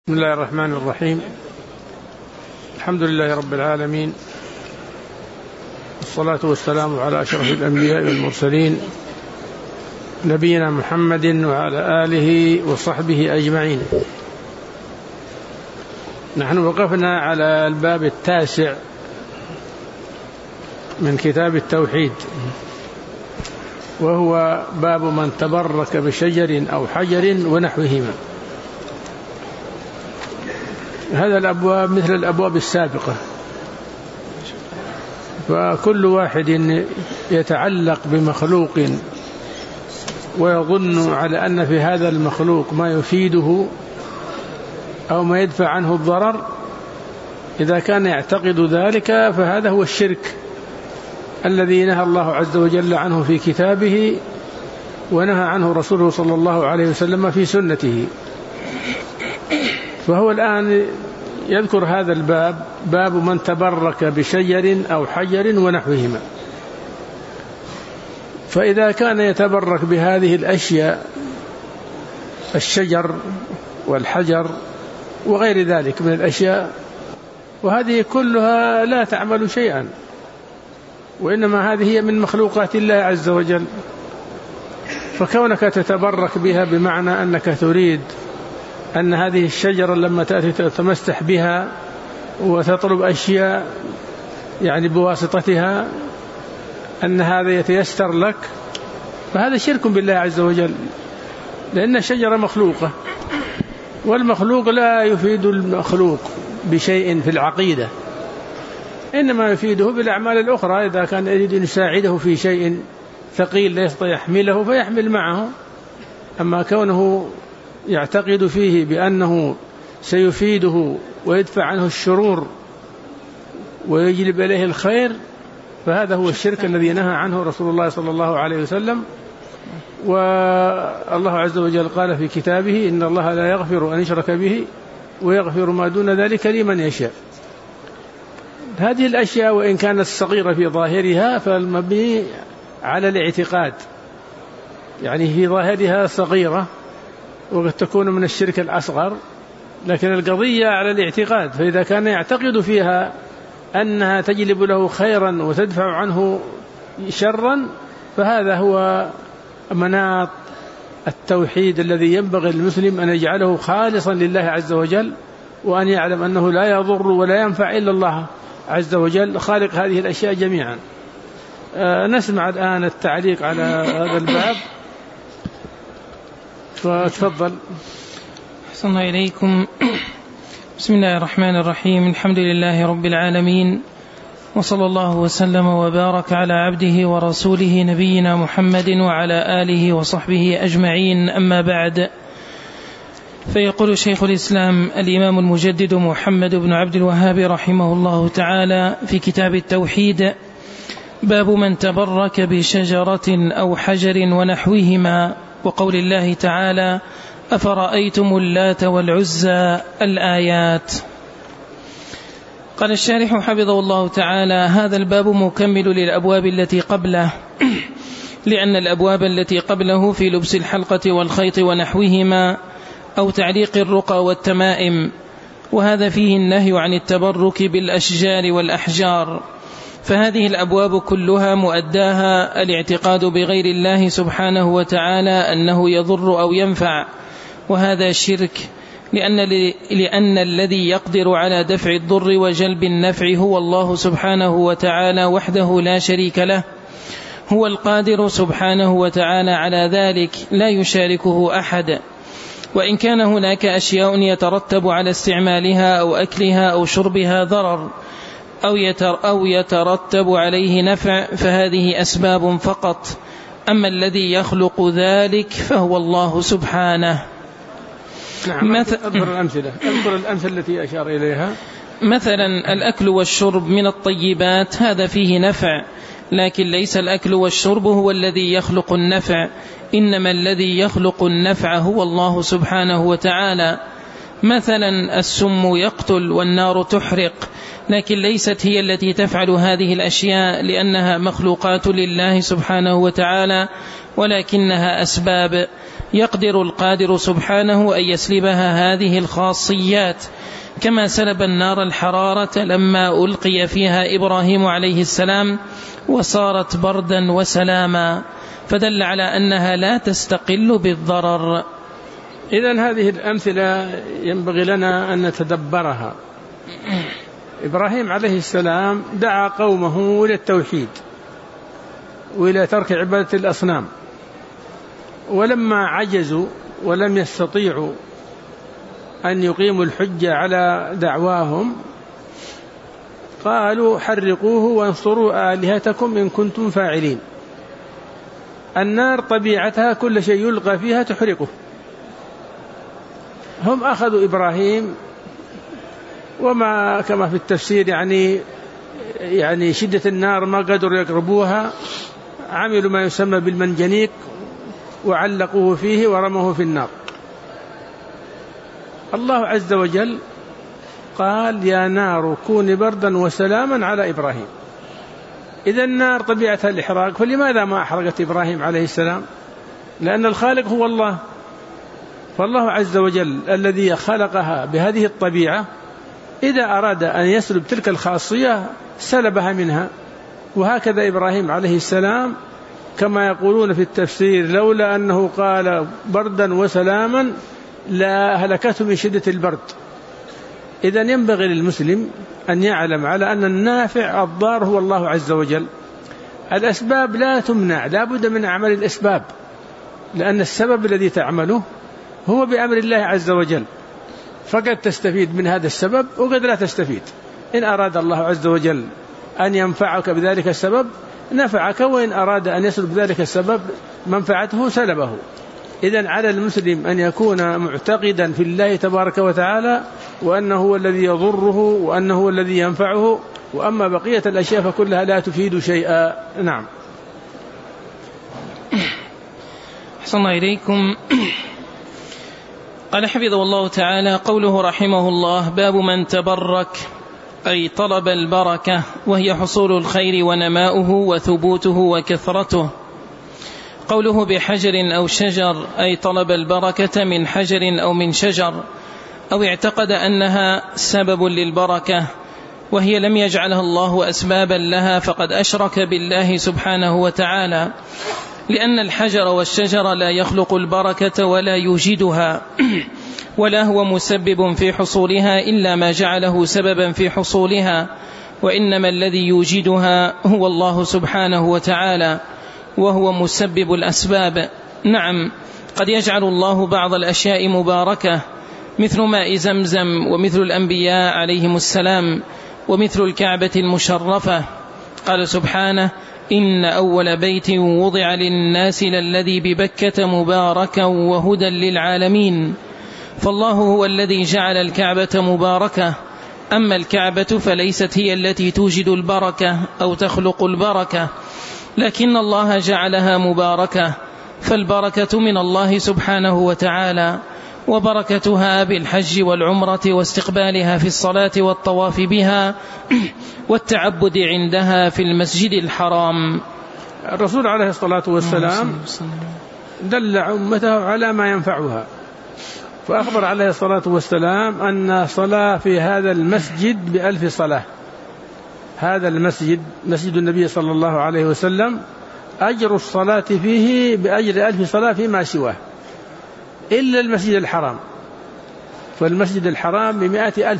بسم الله الرحمن الرحيم. الحمد لله رب العالمين، والصلاة والسلام على أشرف الأنبياء والمرسلين نبينا محمد وعلى آله وصحبه أجمعين. نحن وقفنا على الباب 9 من كتاب التوحيد، وهو باب من تبرك بشجر أو حجر ونحوهما. هذا الأبواب مثل الأبواب السابقة، فكل واحد يتعلق بمخلوق ويظن على أن في هذا المخلوق ما يفيده أو ما يدفع عنه الضرر، إذا كان يعتقد ذلك فهذا هو الشرك الذي نهى الله عز وجل عنه في كتابه، ونهى عنه رسوله صلى الله عليه وسلم في سنته. فهو الآن يذكر هذا الباب، باب من تبرك بشجر أو حجر ونحوهما. فإذا كان يتبرك بهذه الأشياء، الشجر والحجر وغير ذلك من الأشياء، وهذه كلها لا تعمل شيئا، وإنما هذه هي من مخلوقات الله عز وجل. فكونك تتبرك بها بمعنى أنك تريد أن هذه الشجرة لما تأتي تتمسح بها وتطلب أشياء يعني بواسطتها أن هذا يتيسر لك، فهذا شرك بالله عز وجل، لأن الشجرة مخلوقة، والمخلوق لا يفيد المخلوق بشيء في العقيدة، إنما يفيده بالأعمال الأخرى. إذا كان يريد أن يساعده في شيء ثقيل لا يستطيع يحمله فيحمل معه. أما كونه يعتقد فيه بأنه سيفيده ويدفع عنه الشرور ويجلب إليه الخير، فهذا هو الشرك الذي نهى عنه رسول الله صلى الله عليه وسلم. والله عز وجل قال في كتابه: إن الله لا يغفر أن يشرك به ويغفر ما دون ذلك لمن يشاء. هذه الأشياء وإن كانت صغيرة في ظاهرها فالمبني على الاعتقاد، يعني في ظاهرها صغيرة وقد تكون من الشرك الأصغر، لكن القضية على الاعتقاد. فإذا كان يعتقد فيها أنها تجلب له خيرا وتدفع عنه شرا، فهذا هو مناط التوحيد الذي ينبغي للمسلم أن يجعله خالصا لله عز وجل، وأن يعلم أنه لا يضر ولا ينفع إلا الله عز وجل خالق هذه الأشياء جميعا. نسمع الآن التعليق على هذا الباب، فتفضل. أحسن إليكم. بسم الله الرحمن الرحيم. الحمد لله رب العالمين، وصلى الله وسلم وبارك على عبده ورسوله نبينا محمد وعلى آله وصحبه أجمعين. أما بعد، فيقول شيخ الإسلام الإمام المجدد محمد بن عبد الوهاب رحمه الله تعالى في كتاب التوحيد: باب من تبرك بشجرة أو حجر ونحوهما، وقول الله تعالى: أفرأيتم اللات والعزى، الآيات. قال الشارح حفظه الله تعالى: هذا الباب مكمل للأبواب التي قبله، لأن الأبواب التي قبله في لبس الحلقة والخيط ونحوهما، أو تعليق الرقى والتمائم، وهذا فيه النهي عن التبرك بالأشجار والأحجار. فهذه الأبواب كلها مؤداها الاعتقاد بغير الله سبحانه وتعالى أنه يضر أو ينفع، وهذا شرك، لأن الذي يقدر على دفع الضر وجلب النفع هو الله سبحانه وتعالى وحده لا شريك له، هو القادر سبحانه وتعالى على ذلك، لا يشاركه أحد. وإن كان هناك أشياء يترتب على استعمالها أو أكلها أو شربها ضرر أو يترتب عليه نفع، فهذه أسباب فقط، أما الذي يخلق ذلك فهو الله سبحانه. نعم. أذكر الأمثلة التي أشار إليها. مثلا الأكل والشرب من الطيبات، هذا فيه نفع، لكن ليس الأكل والشرب هو الذي يخلق النفع، إنما الذي يخلق النفع هو الله سبحانه وتعالى. مثلا السم يقتل والنار تحرق، لكن ليست هي التي تفعل هذه الأشياء، لأنها مخلوقات لله سبحانه وتعالى، ولكنها أسباب. يقدر القادر سبحانه أن يسلبها هذه الخاصيات، كما سلب النار الحرارة لما ألقي فيها إبراهيم عليه السلام وصارت بردا وسلاما، فدل على أنها لا تستقل بالضرر. إذن هذه الأمثلة ينبغي لنا أن نتدبرها. إبراهيم عليه السلام دعا قومه إلى التوحيد وإلى ترك عبادة الأصنام، ولما عجزوا ولم يستطيعوا أن يقيموا الحجة على دعواهم قالوا حرقوه وانصروا آلهتكم إن كنتم فاعلين. النار طبيعتها كل شيء يلقى فيها تحرقه. هم أخذوا إبراهيم وما كما في التفسير يعني شدة النار ما قدروا يقربوها، عملوا ما يسمى بالمنجنيق وعلقوه فيه ورموه في النار. الله عز وجل قال يا نار كوني بردا وسلاما على إبراهيم. إذا النار طبيعتها الإحراق، فلماذا ما أحرقت إبراهيم عليه السلام؟ لأن الخالق هو الله، فالله عز وجل الذي خلقها بهذه الطبيعة إذا أراد أن يسلب تلك الخاصية سلبها منها. وهكذا إبراهيم عليه السلام كما يقولون في التفسير لولا أنه قال بردا وسلاما لا هلكته من شدة البرد. إذن ينبغي للمسلم أن يعلم على أن النافع الضار هو الله عز وجل. الأسباب لا تمنع، لا بد من أعمال الأسباب، لأن السبب الذي تعمله هو بأمر الله عز وجل، فقد تستفيد من هذا السبب وقد لا تستفيد. إن أراد الله عز وجل أن ينفعك بذلك السبب نفعك، وإن أراد أن يسلب ذلك السبب منفعته سلبه. إذن على المسلم أن يكون معتقدا في الله تبارك وتعالى وأنه هو الذي يضره وأنه هو الذي ينفعه، وأما بقية الأشياء فكلها لا تفيد شيئا. نعم. أحسن الله إليكم. قال حفظه الله تعالى: قوله رحمه الله: باب من تبرك، أي طلب البركة، وهي حصول الخير ونماؤه وثبوته وكثرته. قوله بحجر أو شجر، أي طلب البركة من حجر أو من شجر، أو اعتقد أنها سبب للبركة وهي لم يجعلها الله أسبابا لها، فقد أشرك بالله سبحانه وتعالى، لأن الحجر والشجر لا يخلق البركة ولا يوجدها، ولا هو مسبب في حصولها إلا ما جعله سببا في حصولها، وإنما الذي يوجدها هو الله سبحانه وتعالى، وهو مسبب الأسباب. نعم، قد يجعل الله بعض الأشياء مباركة، مثل ماء زمزم، ومثل الأنبياء عليهم السلام، ومثل الكعبة المشرفة. قال سبحانه: إن أول بيت وضع للناس للذي ببكة مباركا وهدى للعالمين. فالله هو الذي جعل الكعبة مباركة، أما الكعبة فليست هي التي توجد البركة أو تخلق البركة، لكن الله جعلها مباركة، فالبركة من الله سبحانه وتعالى، وبركتها بالحج والعمرة واستقبالها في الصلاة والطواف بها والتعبد عندها في المسجد الحرام. الرسول عليه الصلاة والسلام دل أمته على ما ينفعها، فأخبر عليه الصلاة والسلام أن صلاة في هذا المسجد ب1000 صلاة. هذا المسجد مسجد النبي صلى الله عليه وسلم أجر الصلاة فيه بأجر 1000 صلاة فيما سواه إلا المسجد الحرام، فالمسجد الحرام ب100,000.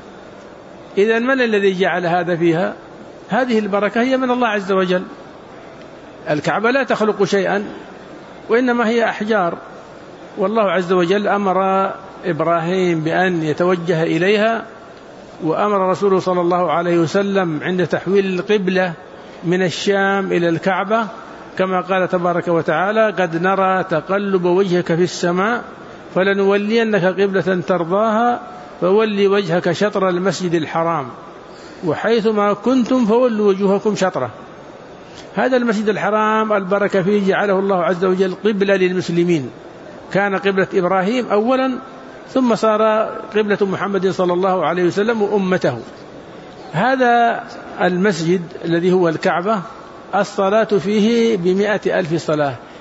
إذن من الذي جعل هذا فيها؟ هذه البركة هي من الله عز وجل. الكعبة لا تخلق شيئا، وإنما هي أحجار، والله عز وجل أمر إبراهيم بأن يتوجه إليها، وأمر رسوله صلى الله عليه وسلم عند تحويل القبلة من الشام إلى الكعبة، كما قال تبارك وتعالى: قد نرى تقلب وجهك في السماء فلنولينك قبلة ترضاها فولي وجهك شطر المسجد الحرام وحيثما كنتم فولوا وجوهكم شطره. هذا المسجد الحرام البركة فيه جعله الله عز وجل قبلة للمسلمين، كان قبلة إبراهيم أولا، ثم صار قبلة محمد صلى الله عليه وسلم وأمته. هذا المسجد الذي هو الكعبة الصلاة فيه ب100,000 صلاة،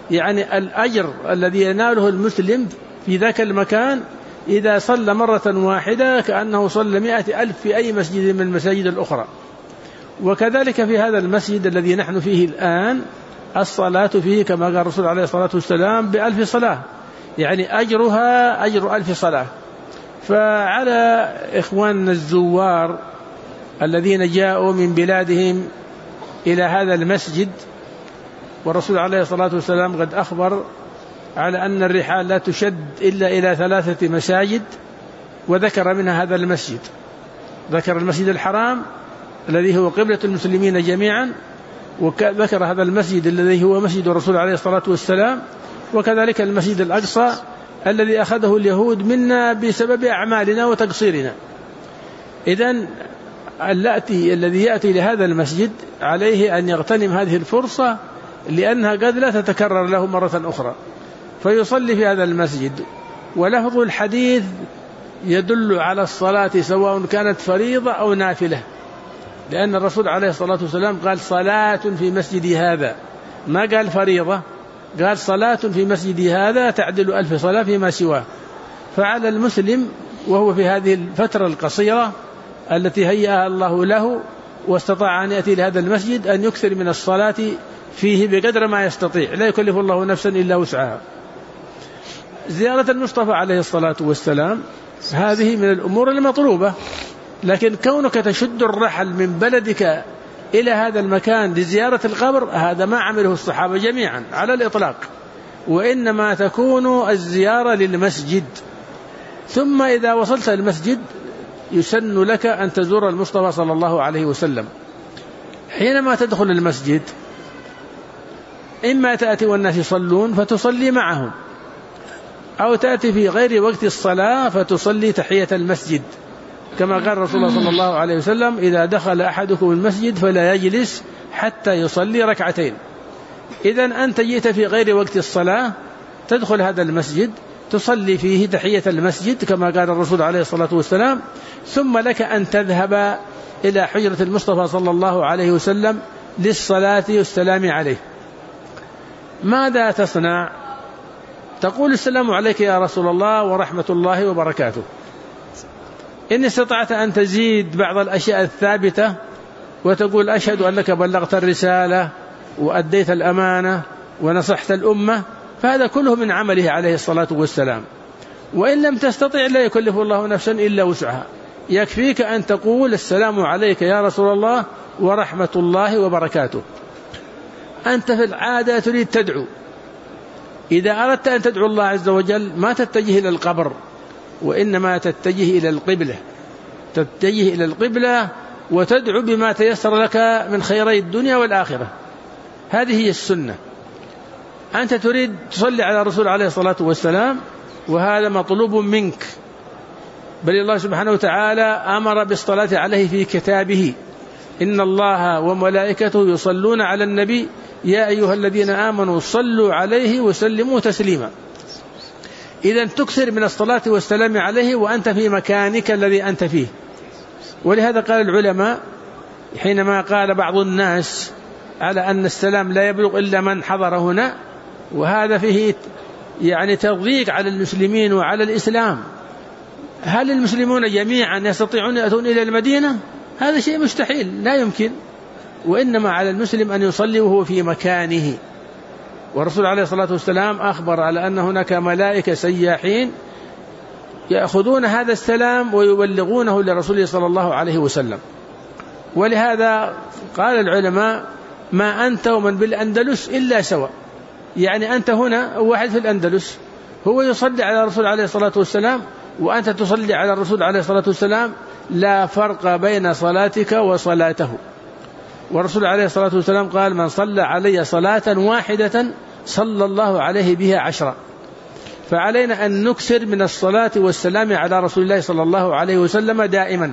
يعني الأجر الذي يناله المسلم في ذاك المكان إذا صلى مرة واحدة كأنه صلى 100,000 في أي مسجد من المساجد الأخرى. وكذلك في هذا المسجد الذي نحن فيه الآن الصلاة فيه كما قال الرسول عليه الصلاة والسلام ب1000 صلاة، يعني أجرها أجر 1000 صلاة. فعلى إخواننا الزوار الذين جاءوا من بلادهم إلى هذا المسجد، والرسول عليه الصلاة والسلام قد أخبر على أن الرحال لا تشد إلا إلى 3 مساجد، وذكر منها هذا المسجد، ذكر المسجد الحرام الذي هو قبلة المسلمين جميعا، وذكر هذا المسجد الذي هو مسجد الرسول عليه الصلاة والسلام، وكذلك المسجد الأقصى الذي أخذه اليهود منا بسبب أعمالنا وتقصيرنا. إذن الذي يأتي لهذا المسجد عليه أن يغتنم هذه الفرصة، لأنها قد لا تتكرر له مرة أخرى، فيصلي في هذا المسجد. ولفظ الحديث يدل على الصلاة سواء كانت فريضة أو نافلة، لأن الرسول عليه الصلاة والسلام قال صلاة في مسجد هذا، ما قال فريضة، قال صلاة في مسجد هذا تعدل 1000 صلاة فيما سواه. فعلى المسلم وهو في هذه الفترة القصيرة التي هيأها الله له واستطاع أن يأتي لهذا المسجد أن يكثر من الصلاة فيه بقدر ما يستطيع، لا يكلف الله نفسا إلا وسعها. زيارة المصطفى عليه الصلاة والسلام هذه من الأمور المطلوبة، لكن كونك تشد الرحل من بلدك إلى هذا المكان لزيارة القبر هذا ما عمله الصحابة جميعا على الإطلاق، وإنما تكون الزيارة للمسجد. ثم إذا وصلت المسجد يسن لك أن تزور المصطفى صلى الله عليه وسلم. حينما تدخل المسجد إما تأتي والناس يصلون فتصلي معهم، أو تأتي في غير وقت الصلاة فتصلي تحية المسجد، كما قال رسول الله صلى الله عليه وسلم إذا دخل أحدكم المسجد فلا يجلس حتى يصلي ركعتين. إذن أنت جئت في غير وقت الصلاة تدخل هذا المسجد تصلي فيه تحية المسجد كما قال الرسول عليه الصلاة والسلام، ثم لك أن تذهب إلى حجرة المصطفى صلى الله عليه وسلم للصلاة والسلام عليه. ماذا تصنع؟ تقول السلام عليك يا رسول الله ورحمة الله وبركاته. إن استطعت أن تزيد بعض الأشياء الثابتة وتقول أشهد أنك بلغت الرسالة وأديت الأمانة ونصحت الأمة، فهذا كله من عمله عليه الصلاة والسلام. وإن لم تستطع لا يكلف الله نفسا إلا وسعها، يكفيك أن تقول السلام عليك يا رسول الله ورحمة الله وبركاته. أنت في العادة تريد تدعو، إذا أردت أن تدعو الله عز وجل ما تتجه إلى القبر، وإنما تتجه إلى القبلة، تتجه إلى القبلة وتدعو بما تيسر لك من خيري الدنيا والآخرة. هذه هي السنة. أنت تريد تصلي على الرسول عليه الصلاة والسلام وهذا مطلوب منك، بل الله سبحانه وتعالى أمر بالصلاة عليه في كتابه إن الله وملائكته يصلون على النبي يا أيها الذين آمنوا صلوا عليه وسلموا تسليما. إذن تكثر من الصلاة والسلام عليه وأنت في مكانك الذي أنت فيه. ولهذا قال العلماء حينما قال بعض الناس على أن السلام لا يبلغ إلا من حضر هنا، وهذا فيه يعني تضييق على المسلمين وعلى الإسلام. هل المسلمون جميعا يستطيعون يأتون إلى المدينة؟ هذا شيء مستحيل، لا يمكن. وإنما على المسلم أن يصلي وهو في مكانه. والرسول عليه الصلاة والسلام أخبر على أن هناك ملائكة سياحين يأخذون هذا السلام ويبلغونه لرسوله صلى الله عليه وسلم. ولهذا قال العلماء ما أنت ومن بالأندلس إلا سواء، يعني أنت هنا واحد في الأندلس هو يصلي على الرسول عليه الصلاة والسلام وأنت تصلي على الرسول عليه الصلاة والسلام، لا فرق بين صلاتك وصلاته. والرسول عليه الصلاة والسلام قال من صلى علي صلاة واحدة صلى الله عليه بها 10. فعلينا أن نكثر من الصلاة والسلام على رسول الله صلى الله عليه وسلم دائما.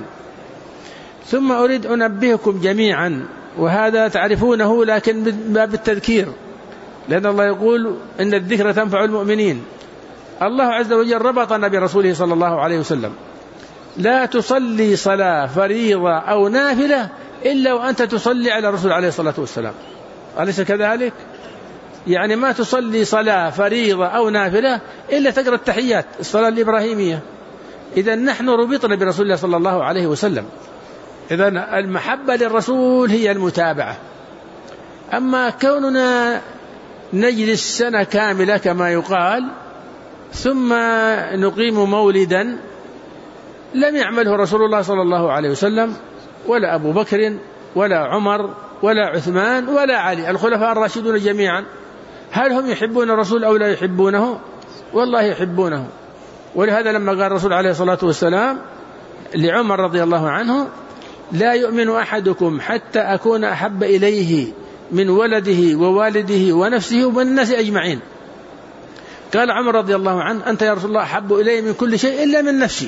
ثم أريد أن أنبهكم جميعا، وهذا تعرفونه لكن باب التذكير، لأن الله يقول إن الذكر تنفع المؤمنين. الله عز وجل ربطنا برسوله صلى الله عليه وسلم، لا تصلي صلاة فريضة أو نافلة إلا وأنت تصلي على الرسول عليه الصلاة والسلام، أليس كذلك؟ يعني ما تصلي صلاة فريضة أو نافلة إلا تقرأ التحيات، الصلاة الإبراهيمية. إذا نحن ربطنا برسول الله صلى الله عليه وسلم. إذا المحبة للرسول هي المتابعة. أما كوننا نجلس سنة كاملة كما يقال ثم نقيم مولدا لم يعمله رسول الله صلى الله عليه وسلم ولا أبو بكر ولا عمر ولا عثمان ولا علي الخلفاء الراشدون جميعا. هل هم يحبون الرسول أو لا يحبونه؟ والله يحبونه. ولهذا لما قال الرسول عليه الصلاة والسلام لعمر رضي الله عنه: لا يؤمن أحدكم حتى أكون أحب إليه من ولده ووالده ونفسه والناس أجمعين. قال عمر رضي الله عنه: أنت يا رسول الله أحب إلي من كل شيء إلا من نفسي.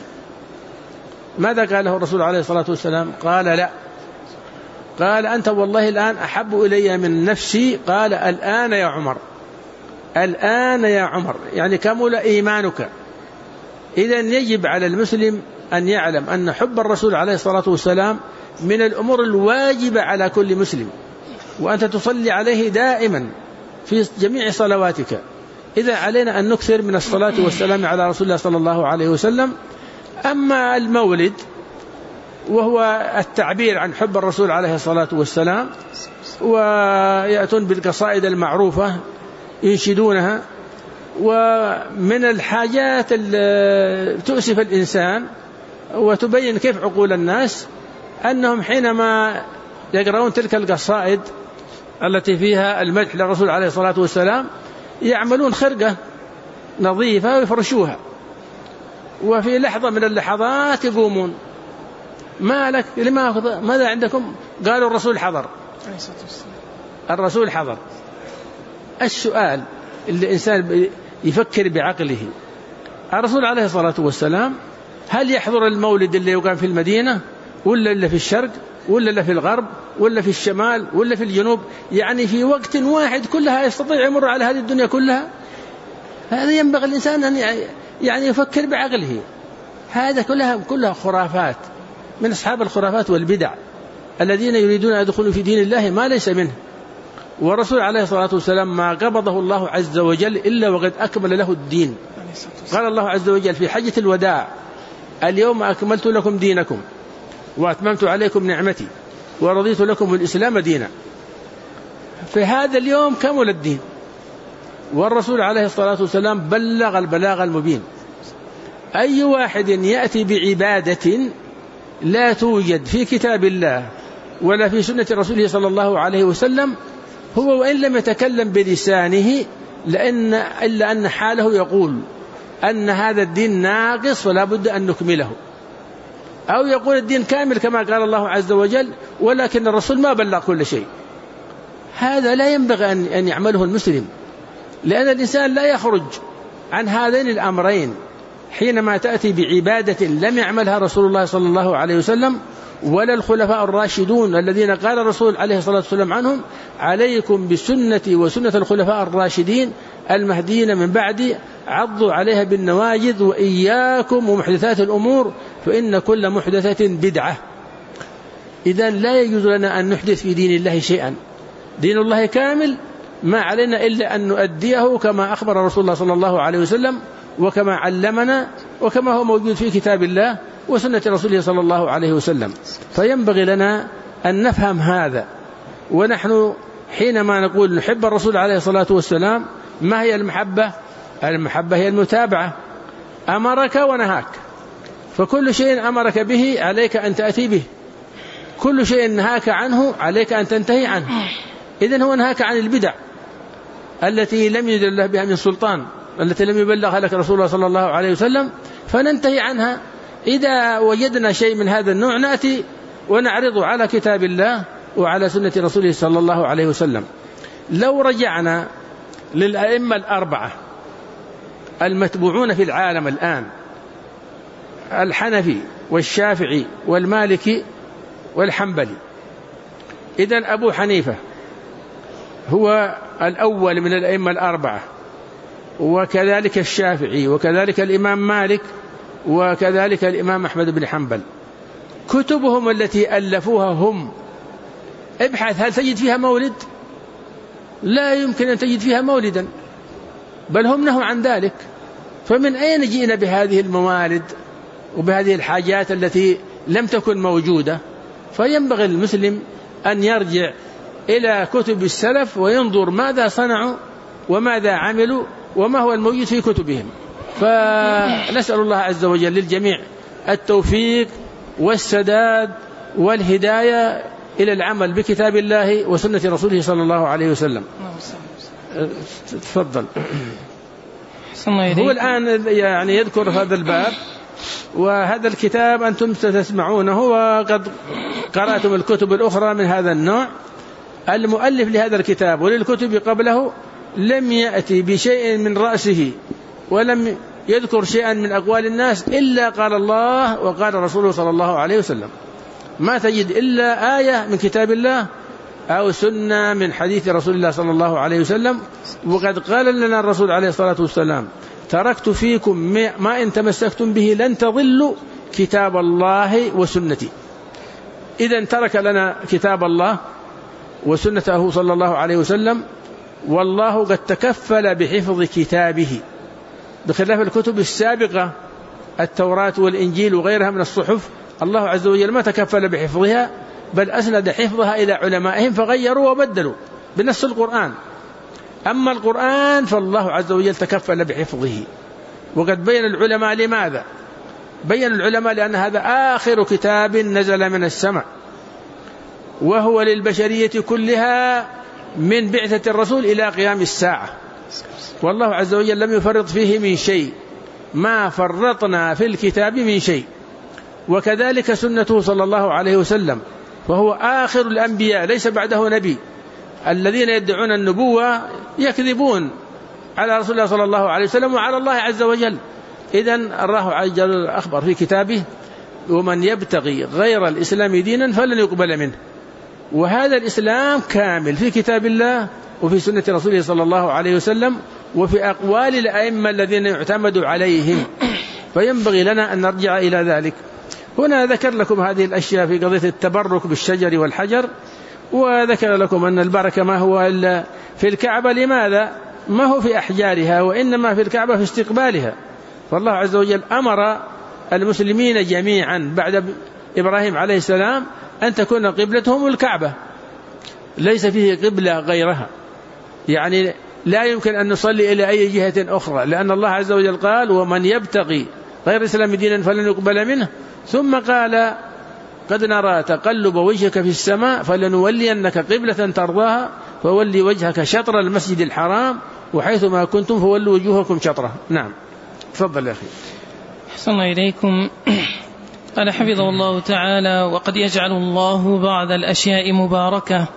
ماذا قاله الرسول عليه الصلاة والسلام؟ قال: لا. قال: أنت والله الآن أحب إلي من نفسي. قال: الآن يا عمر، الآن يا عمر، يعني كمل إيمانك. إذن يجب على المسلم أن يعلم أن حب الرسول عليه الصلاة والسلام من الأمور الواجبة على كل مسلم، وأنت تصلي عليه دائما في جميع صلواتك. إذا علينا أن نكثر من الصلاة والسلام على رسول الله صلى الله عليه وسلم. أما المولد وهو التعبير عن حب الرسول عليه الصلاة والسلام، ويأتون بالقصائد المعروفة ينشدونها. ومن الحاجات اللي تؤسف الإنسان وتبين كيف عقول الناس أنهم حينما يقرؤون تلك القصائد التي فيها المدح للرسول عليه الصلاة والسلام يعملون خرقة نظيفة ويفرشوها، وفي لحظة من اللحظات يقومون: ما لك؟ ماذا عندكم؟ قالوا: الرسول حضر. الرسول حضر. السؤال اللي الإنسان يفكر بعقله: الرسول عليه الصلاة والسلام هل يحضر المولد اللي يقام في المدينة ولا اللي في الشرق ولا اللي في الغرب ولا في الشمال ولا في الجنوب؟ يعني في وقت واحد كلها يستطيع يمر على هذه الدنيا كلها؟ هذا ينبغي الإنسان أن يعني يفكر بعقله. هذا كلها خرافات من أصحاب الخرافات والبدع الذين يريدون أن يدخلوا في دين الله ما ليس منه. والرسول عليه الصلاة والسلام ما قبضه الله عز وجل إلا وقد أكمل له الدين. قال الله عز وجل في حجة الوداع: اليوم أكملت لكم دينكم وأتممت عليكم نعمتي ورضيت لكم الإسلام دينا. في هذا اليوم كمل الدين، والرسول عليه الصلاة والسلام بلغ البلاغ المبين. أي واحد يأتي بعبادة لا توجد في كتاب الله ولا في سنة رسوله صلى الله عليه وسلم، هو وإن لم يتكلم بلسانه إلا أن حاله يقول أن هذا الدين ناقص ولا بد أن نكمله، أو يقول الدين كامل كما قال الله عز وجل ولكن الرسول ما بلغ كل شيء. هذا لا ينبغي أن يعمله المسلم، لأن الإنسان لا يخرج عن هذين الأمرين حينما تأتي بعبادة لم يعملها رسول الله صلى الله عليه وسلم ولا الخلفاء الراشدون الذين قال الرسول عليه الصلاة والسلام عنهم: عليكم بسنتي وسنة الخلفاء الراشدين المهديين من بعدي عضوا عليها بالنواجذ وإياكم ومحدثات الأمور فإن كل محدثة بدعة. إذن لا يجوز لنا أن نحدث في دين الله شيئا. دين الله كامل، ما علينا إلا أن نؤديه كما أخبر رسول الله صلى الله عليه وسلم وكما علمنا وكما هو موجود في كتاب الله وسنة رسوله صلى الله عليه وسلم. فينبغي لنا أن نفهم هذا. ونحن حينما نقول نحب الرسول عليه الصلاة والسلام، ما هي المحبة؟ المحبة هي المتابعة. أمرك ونهاك، فكل شيء أمرك به عليك أن تأتي به، كل شيء نهاك عنه عليك أن تنتهي عنه. إذن هو نهاك عن البدع التي لم يدل الله بها من سلطان، التي لم يبلغها لك رسول الله صلى الله عليه وسلم، فننتهي عنها. إذا وجدنا شيء من هذا النوع نأتي ونعرضه على كتاب الله وعلى سنة رسوله صلى الله عليه وسلم. لو رجعنا للأئمة الأربعة المتبوعون في العالم الآن، الحنفي والشافعي والمالكي والحنبلي، إذن أبو حنيفة هو الأول من الأئمة الأربعة، وكذلك الشافعي، وكذلك الإمام مالك، وكذلك الإمام أحمد بن حنبل. كتبهم التي ألفوها هم، ابحث هل تجد فيها مولد؟ لا يمكن أن تجد فيها مولدا، بل هم نهوا عن ذلك. فمن أين جئنا بهذه الموالد وبهذه الحاجات التي لم تكن موجودة؟ فينبغي المسلم أن يرجع إلى كتب السلف وينظر ماذا صنعوا وماذا عملوا وما هو الموجود في كتبهم. فنسأل الله عز وجل للجميع التوفيق والسداد والهداية إلى العمل بكتاب الله وسنة رسوله صلى الله عليه وسلم. تفضل. هو الآن يعني يذكر هذا الباب، وهذا الكتاب أنتم ستسمعونه، وقد قرأتم الكتب الأخرى من هذا النوع. المؤلف لهذا الكتاب وللكتب قبله لم يأتي بشيء من رأسه ولم يذكر شيئا من أقوال الناس إلا قال الله وقال رسوله صلى الله عليه وسلم. ما تجد إلا آية من كتاب الله أو سنة من حديث رسول الله صلى الله عليه وسلم. وقد قال لنا الرسول عليه الصلاة والسلام: تركت فيكم ما إن تمسكتم به لن تضلوا كتاب الله وسنتي. إذن ترك لنا كتاب الله وسنته صلى الله عليه وسلم، والله قد تكفل بحفظ كتابه بخلاف الكتب السابقة التوراة والإنجيل وغيرها من الصحف. الله عز وجل ما تكفل بحفظها، بل أسند حفظها إلى علمائهم فغيروا وبدلوا بنص القرآن. أما القرآن فالله عز وجل تكفل بحفظه. وقد بين العلماء لماذا؟ بين العلماء لأن هذا آخر كتاب نزل من السماء، وهو للبشرية كلها من بعثة الرسول إلى قيام الساعة، والله عز وجل لم يفرط فيه من شيء، ما فرطنا في الكتاب من شيء. وكذلك سنته صلى الله عليه وسلم، وهو آخر الأنبياء ليس بعده نبي. الذين يدعون النبوة يكذبون على رسول الله صلى الله عليه وسلم وعلى الله عز وجل. إذن الله عز وجل أخبر في كتابه: ومن يبتغي غير الإسلام دينا فلن يقبل منه. وهذا الإسلام كامل في كتاب الله وفي سنة رسوله صلى الله عليه وسلم وفي أقوال الأئمة الذين يعتمد عليهم. فينبغي لنا أن نرجع إلى ذلك. هنا ذكر لكم هذه الأشياء في قضية التبرك بالشجر والحجر، وذكر لكم أن البركة ما هو إلا في الكعبة. لماذا؟ ما هو في أحجارها، وإنما في الكعبة في استقبالها. فالله عز وجل أمر المسلمين جميعا بعد إبراهيم عليه السلام أن تكون قبلتهم الكعبة، ليس فيه قبلة غيرها. يعني لا يمكن أن نصلي إلى أي جهة أخرى، لأن الله عز وجل قال: ومن يبتغي غير الإسلام دينا فلن يقبل منه. ثم قال: قد نرى تقلب وجهك في السماء فلنولينك قبلة ترضاها فولي وجهك شطر المسجد الحرام وحيثما كنتم فولوا وجوهكم شطره. نعم، تفضل يا أخي. أحسن إليكم. قال حفظه الله تعالى: وقد يجعل الله بعض الأشياء مباركة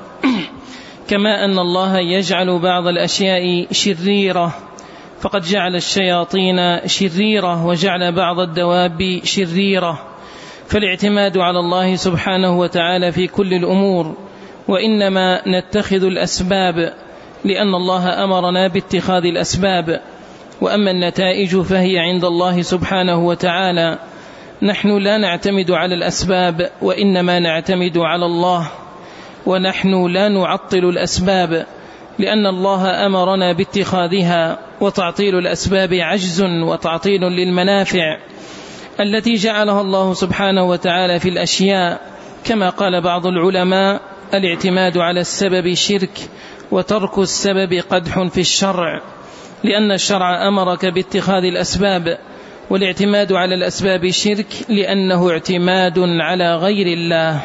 كما أن الله يجعل بعض الأشياء شريرة، فقد جعل الشياطين شريرة وجعل بعض الدواب شريرة. فالاعتماد على الله سبحانه وتعالى في كل الأمور، وإنما نتخذ الأسباب لأن الله أمرنا باتخاذ الأسباب، وأما النتائج فهي عند الله سبحانه وتعالى. نحن لا نعتمد على الأسباب وإنما نعتمد على الله، ونحن لا نعطل الأسباب لأن الله أمرنا باتخاذها، وتعطيل الأسباب عجز وتعطيل للمنافع التي جعلها الله سبحانه وتعالى في الأشياء. كما قال بعض العلماء: الاعتماد على السبب شرك، وترك السبب قدح في الشرع، لأن الشرع أمرك باتخاذ الأسباب، والاعتماد على الأسباب شرك لأنه اعتماد على غير الله.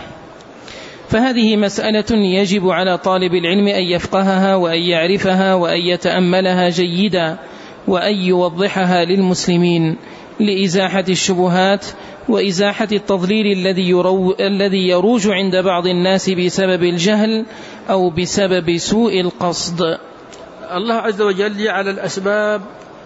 فهذه مسألة يجب على طالب العلم أن يفقهها وأن يعرفها وأن يتأملها جيدا، وأن يوضحها للمسلمين لإزاحة الشبهات وإزاحة التضليل الذي يروج عند بعض الناس بسبب الجهل أو بسبب سوء القصد. الله عز وجل جعل الأسباب،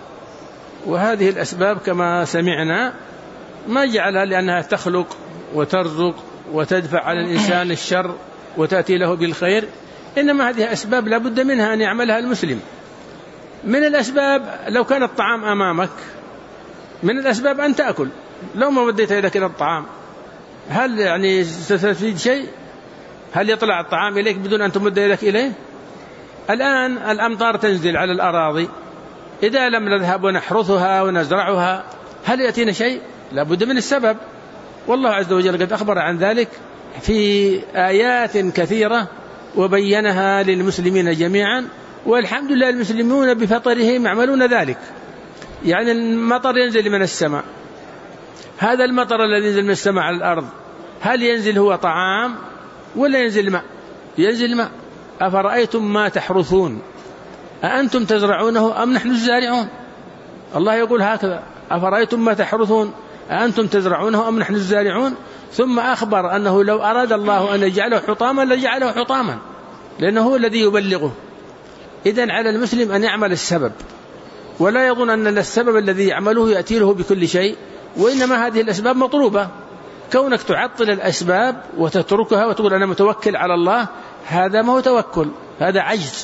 وهذه الأسباب كما سمعنا ما جعلها لأنها تخلق وترزق وتدفع على الإنسان الشر وتأتي له بالخير، إنما هذه أسباب لا بد منها أن يعملها المسلم. من الأسباب لو كان الطعام أمامك، من الأسباب أن تأكل. لو ما وديت إليك إلى الطعام هل يعني ستفيد شيء؟ هل يطلع الطعام إليك بدون أن تمد إليك إليه؟ الآن الأمطار تنزل على الأراضي، إذا لم نذهب ونحرثها ونزرعها هل يأتينا شيء؟ لا بد من السبب، والله عز وجل قد أخبر عن ذلك في آيات كثيرة وبينها للمسلمين جميعا، والحمد لله المسلمون بفطرهم يعملون ذلك. يعني المطر ينزل من السماء، هذا المطر الذي ينزل من السماء على الأرض هل ينزل هو طعام ولا ينزل ماء؟ ينزل ماء. أفرأيتم ما تحرثون أأنتم تزرعونه أم نحن الزارعون؟ الله يقول هكذا: أفرأيتم ما تحرثون أأنتم تزرعونه أم نحن الزارعون؟ ثم أخبر أنه لو أراد الله أن يجعله حطاما لجعله حطاما، لأنه هو الذي يبلغه. إذن على المسلم أن يعمل السبب، ولا يظن أن السبب الذي يعمله يأتي له بكل شيء، وإنما هذه الأسباب مطلوبة. كونك تعطل الأسباب وتتركها وتقول أنا متوكل على الله، هذا ما هو توكل، هذا عجز.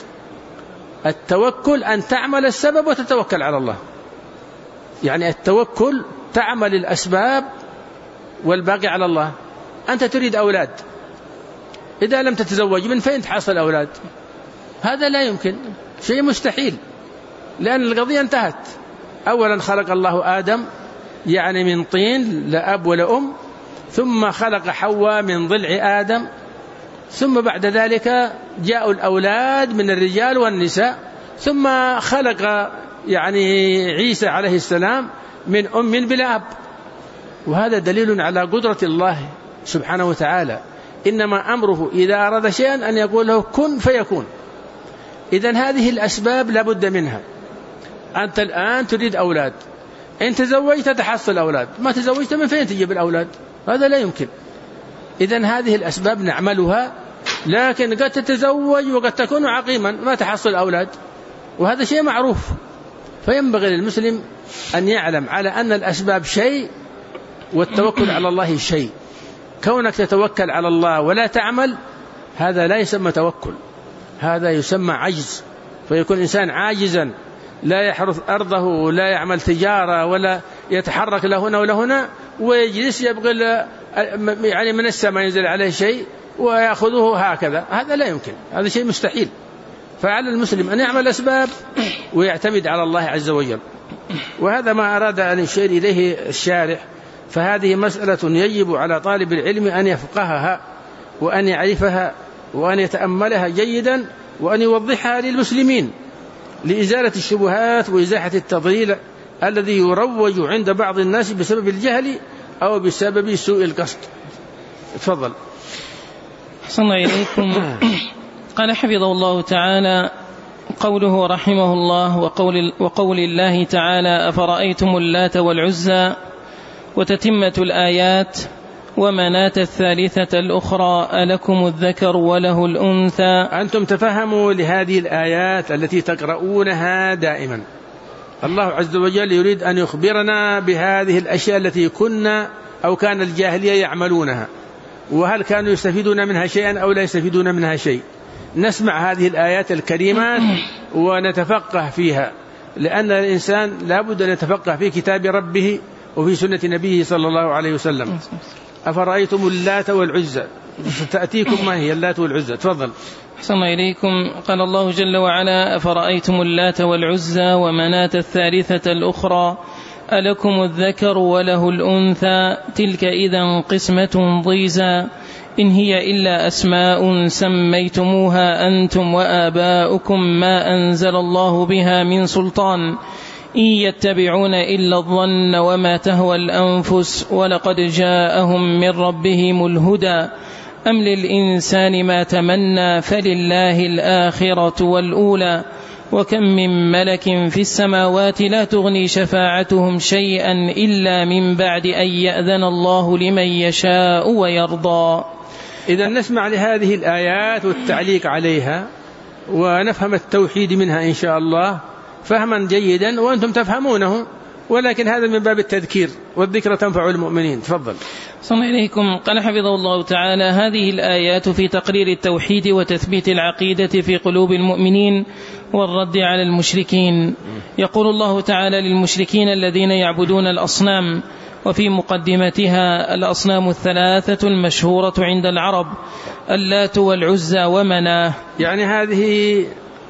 التوكل أن تعمل السبب وتتوكل على الله. يعني التوكل تعمل الأسباب والباقي على الله. أنت تريد أولاد، إذا لم تتزوج من فين تحصل أولاد؟ هذا لا يمكن، شيء مستحيل، لأن القضية انتهت. أولا خلق الله آدم يعني من طين لا أب ولا أم، ثم خلق حواء من ضلع آدم، ثم بعد ذلك جاءوا الأولاد من الرجال والنساء، ثم خلق يعني عيسى عليه السلام من أم بلا أب. وهذا دليل على قدرة الله سبحانه وتعالى. إنما أمره إذا أراد شيئا أن يقول له كن فيكون. إذن هذه الأسباب لابد منها. أنت الآن تريد أولاد، إن تزوجت تحصل أولاد، ما تزوجت من فين تجيب الأولاد؟ هذا لا يمكن. إذن هذه الأسباب نعملها، لكن قد تتزوج وقد تكون عقيما ما تحصل أولاد، وهذا شيء معروف. فينبغي للمسلم أن يعلم على أن الأسباب شيء والتوكل على الله شيء. كونك تتوكل على الله ولا تعمل هذا لا يسمى توكل، هذا يسمى عجز. فيكون إنسان عاجزا لا يحرث أرضه ولا يعمل تجارة ولا يتحرك لهنا ولهنا، ويجلس يبغي يعني من السماء ينزل عليه شيء ويأخذه هكذا، هذا لا يمكن، هذا شيء مستحيل. فعلى المسلم أن يعمل أسباب ويعتمد على الله عز وجل. وهذا ما أراد أن يشير إليه الشارح. فهذه مسألة يجب على طالب العلم أن يفقهها وأن يعرفها وأن يتأملها جيدا وأن يوضحها للمسلمين لإزالة الشبهات وإزاحة التضليل الذي يروج عند بعض الناس بسبب الجهل أو بسبب سوء القصد. تفضل. أحسن الله إليكم. قال حفظه الله تعالى: قوله رحمه الله وقول الله تعالى: أفرأيتم اللات والعزى، وتتمة الآيات: ومناة الثالثة الأخرى ألكم الذكر وله الأنثى. أنتم تفهموا لهذه الآيات التي تقرؤونها دائما. الله عز وجل يريد أن يخبرنا بهذه الأشياء التي كنا أو كان الجاهلية يعملونها، وهل كانوا يستفيدون منها شيئا أو لا يستفيدون منها شيء. نسمع هذه الآيات الكريمات ونتفقه فيها، لأن الإنسان لابد أن يتفقه في كتاب ربه وفي سنة نبيه صلى الله عليه وسلم. أفرأيتم اللات والعزى، ستأتيكم ما هي اللات والعزى. تفضل. أحسن الله إليكم. قال الله جل وعلا: أفرأيتم اللات والعزى ومناة الثالثة الأخرى ألكم الذكر وله الأنثى تلك إذا قسمة ضيزى إن هي إلا أسماء سميتموها أنتم وآباؤكم ما أنزل الله بها من سلطان إن يتبعون إلا الظن وما تهوى الأنفس ولقد جاءهم من ربهم الهدى أم للإنسان ما تمنى فلله الآخرة والأولى وكم من ملك في السماوات لا تغني شفاعتهم شيئا إلا من بعد أن يأذن الله لمن يشاء ويرضى. إذا نسمع لهذه الآيات والتعليق عليها ونفهم التوحيد منها إن شاء الله فهما جيدا وأنتم تفهمونه، ولكن هذا من باب التذكير والذكرى تنفع المؤمنين. تفضل. صلى الله عليكم. قال حفظه الله تعالى: هذه الآيات في تقرير التوحيد وتثبيت العقيدة في قلوب المؤمنين والرد على المشركين. يقول الله تعالى للمشركين الذين يعبدون الأصنام، وفي مقدمتها الأصنام الثلاثة المشهورة عند العرب: اللات والعزى ومناه. يعني هذه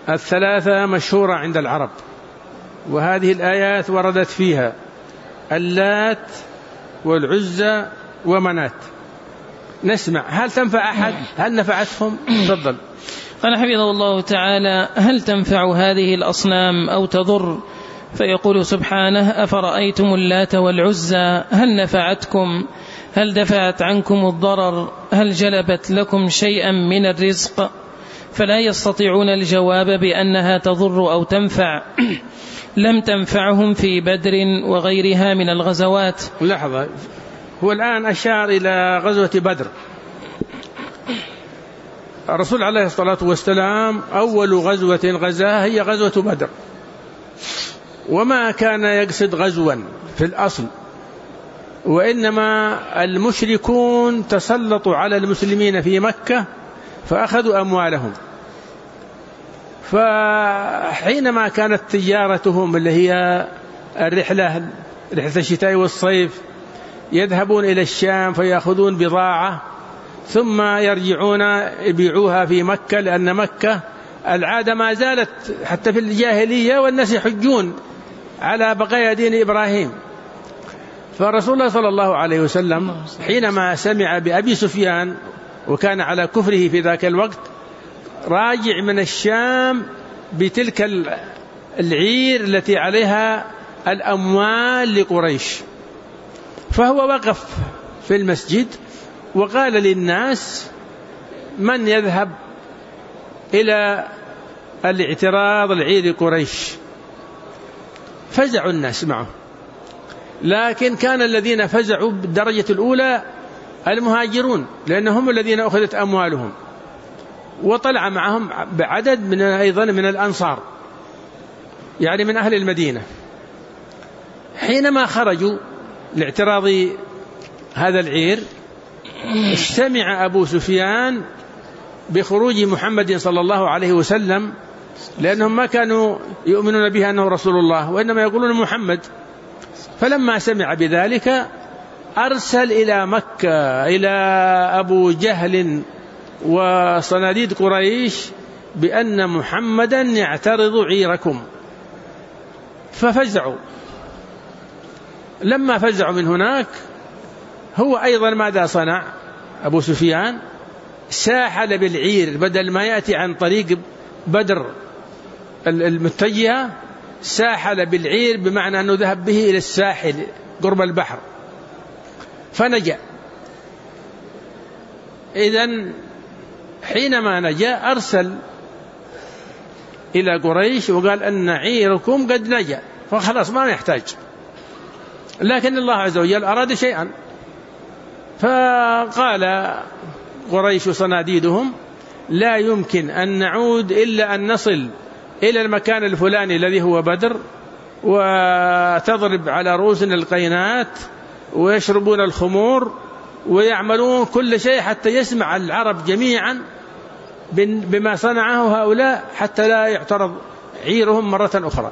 الثلاثة مشهورة عند العرب، وهذه الآيات وردت فيها اللات والعزى ومنات. نسمع هل تنفع أحد؟ هل نفعتهم؟ تفضل. قال حفظه الله تعالى: هل تنفع هذه الأصنام أو تضر؟ فيقول سبحانه: أفرأيتم اللات والعزى هل نفعتكم؟ هل دفعت عنكم الضرر؟ هل جلبت لكم شيئا من الرزق؟ فلا يستطيعون الجواب بأنها تضر أو تنفع. لم تنفعهم في بدر وغيرها من الغزوات. لحظة، هو الآن أشار إلى غزوة بدر. الرسول عليه الصلاة والسلام أول غزوة غزاها هي غزوة بدر، وما كان يقصد غزوا في الأصل، وإنما المشركون تسلطوا على المسلمين في مكة فأخذوا أموالهم. فحينما كانت تجارتهم اللي هي رحلة الشتاء والصيف يذهبون إلى الشام فيأخذون بضاعة ثم يرجعون يبيعوها في مكة، لأن مكة العادة ما زالت حتى في الجاهلية والناس يحجون على بقايا دين إبراهيم. فرسول الله صلى الله عليه وسلم حينما سمع بأبي سفيان وكان على كفره في ذاك الوقت راجع من الشام بتلك العير التي عليها الأموال لقريش، فهو وقف في المسجد وقال للناس: من يذهب إلى الاعتراض العير قريش؟ فزعوا الناس معه، لكن كان الذين فزعوا بالدرجة الأولى المهاجرون، لأنهم الذين أخذت أموالهم، وطلع معهم بعدد أيضا من الأنصار، يعني من أهل المدينة. حينما خرجوا لاعتراض هذا العير استمع أبو سفيان بخروج محمد صلى الله عليه وسلم، لأنهم ما كانوا يؤمنون به أنه رسول الله، وإنما يقولون محمد. فلما سمع بذلك أرسل إلى مكة إلى أبو جهل وصناديد قريش بأن محمدا يعترض عيركم، ففزعوا. لما فزعوا من هناك هو أيضا ماذا صنع أبو سفيان؟ ساحل بالعير، بدل ما يأتي عن طريق بدر المتجهة ساحل بالعير، بمعنى أنه ذهب به إلى الساحل قرب البحر فنجا. إذن حينما نجا أرسل إلى قريش وقال أن عيركم قد نجا، فخلاص ما يحتاج. لكن الله عز وجل أراد شيئا، فقال قريش وصناديدهم: لا يمكن أن نعود إلا أن نصل إلى المكان الفلاني الذي هو بدر، وتضرب على رؤوسنا القينات ويشربون الخمور ويعملون كل شيء حتى يسمع العرب جميعا بما صنعه هؤلاء، حتى لا يعترض عيرهم مرة أخرى.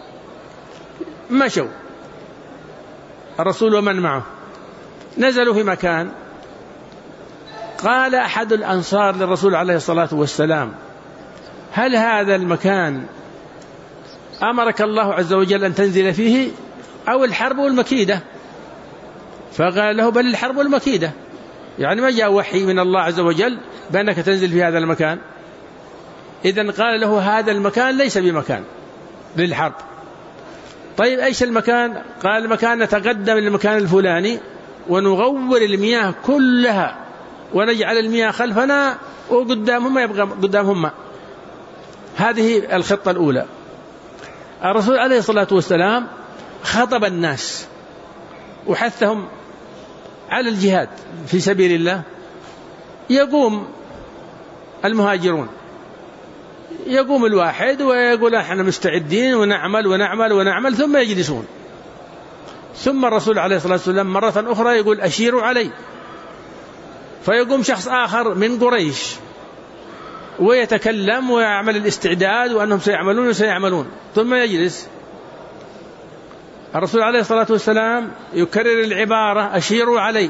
مشوا الرسول ومن معه، نزلوا في مكان. قال أحد الأنصار للرسول عليه الصلاة والسلام: هل هذا المكان أمرك الله عز وجل أن تنزل فيه أو الحرب والمكيدة؟ فقال له: بل الحرب والمكيدة، يعني ما جاء وحي من الله عز وجل بأنك تنزل في هذا المكان. إذن قال له: هذا المكان ليس بمكان للحرب. طيب أيش المكان؟ قال: المكان نتقدم للمكان الفلاني ونغور المياه كلها ونجعل المياه خلفنا وقدامهم ما يبقى قدامهم ماء. هذه الخطة الأولى. الرسول عليه الصلاة والسلام خطب الناس وحثهم على الجهاد في سبيل الله. يقوم المهاجرون، يقوم الواحد ويقول: احنا مستعدين ونعمل ونعمل ونعمل، ثم يجلسون. ثم الرسول عليه الصلاة والسلام مرة أخرى يقول: أشيروا علي. فيقوم شخص آخر من قريش ويتكلم ويعمل الاستعداد وأنهم سيعملون وسيعملون، ثم يجلس. الرسول عليه الصلاة والسلام يكرر العبارة: أشيروا علي.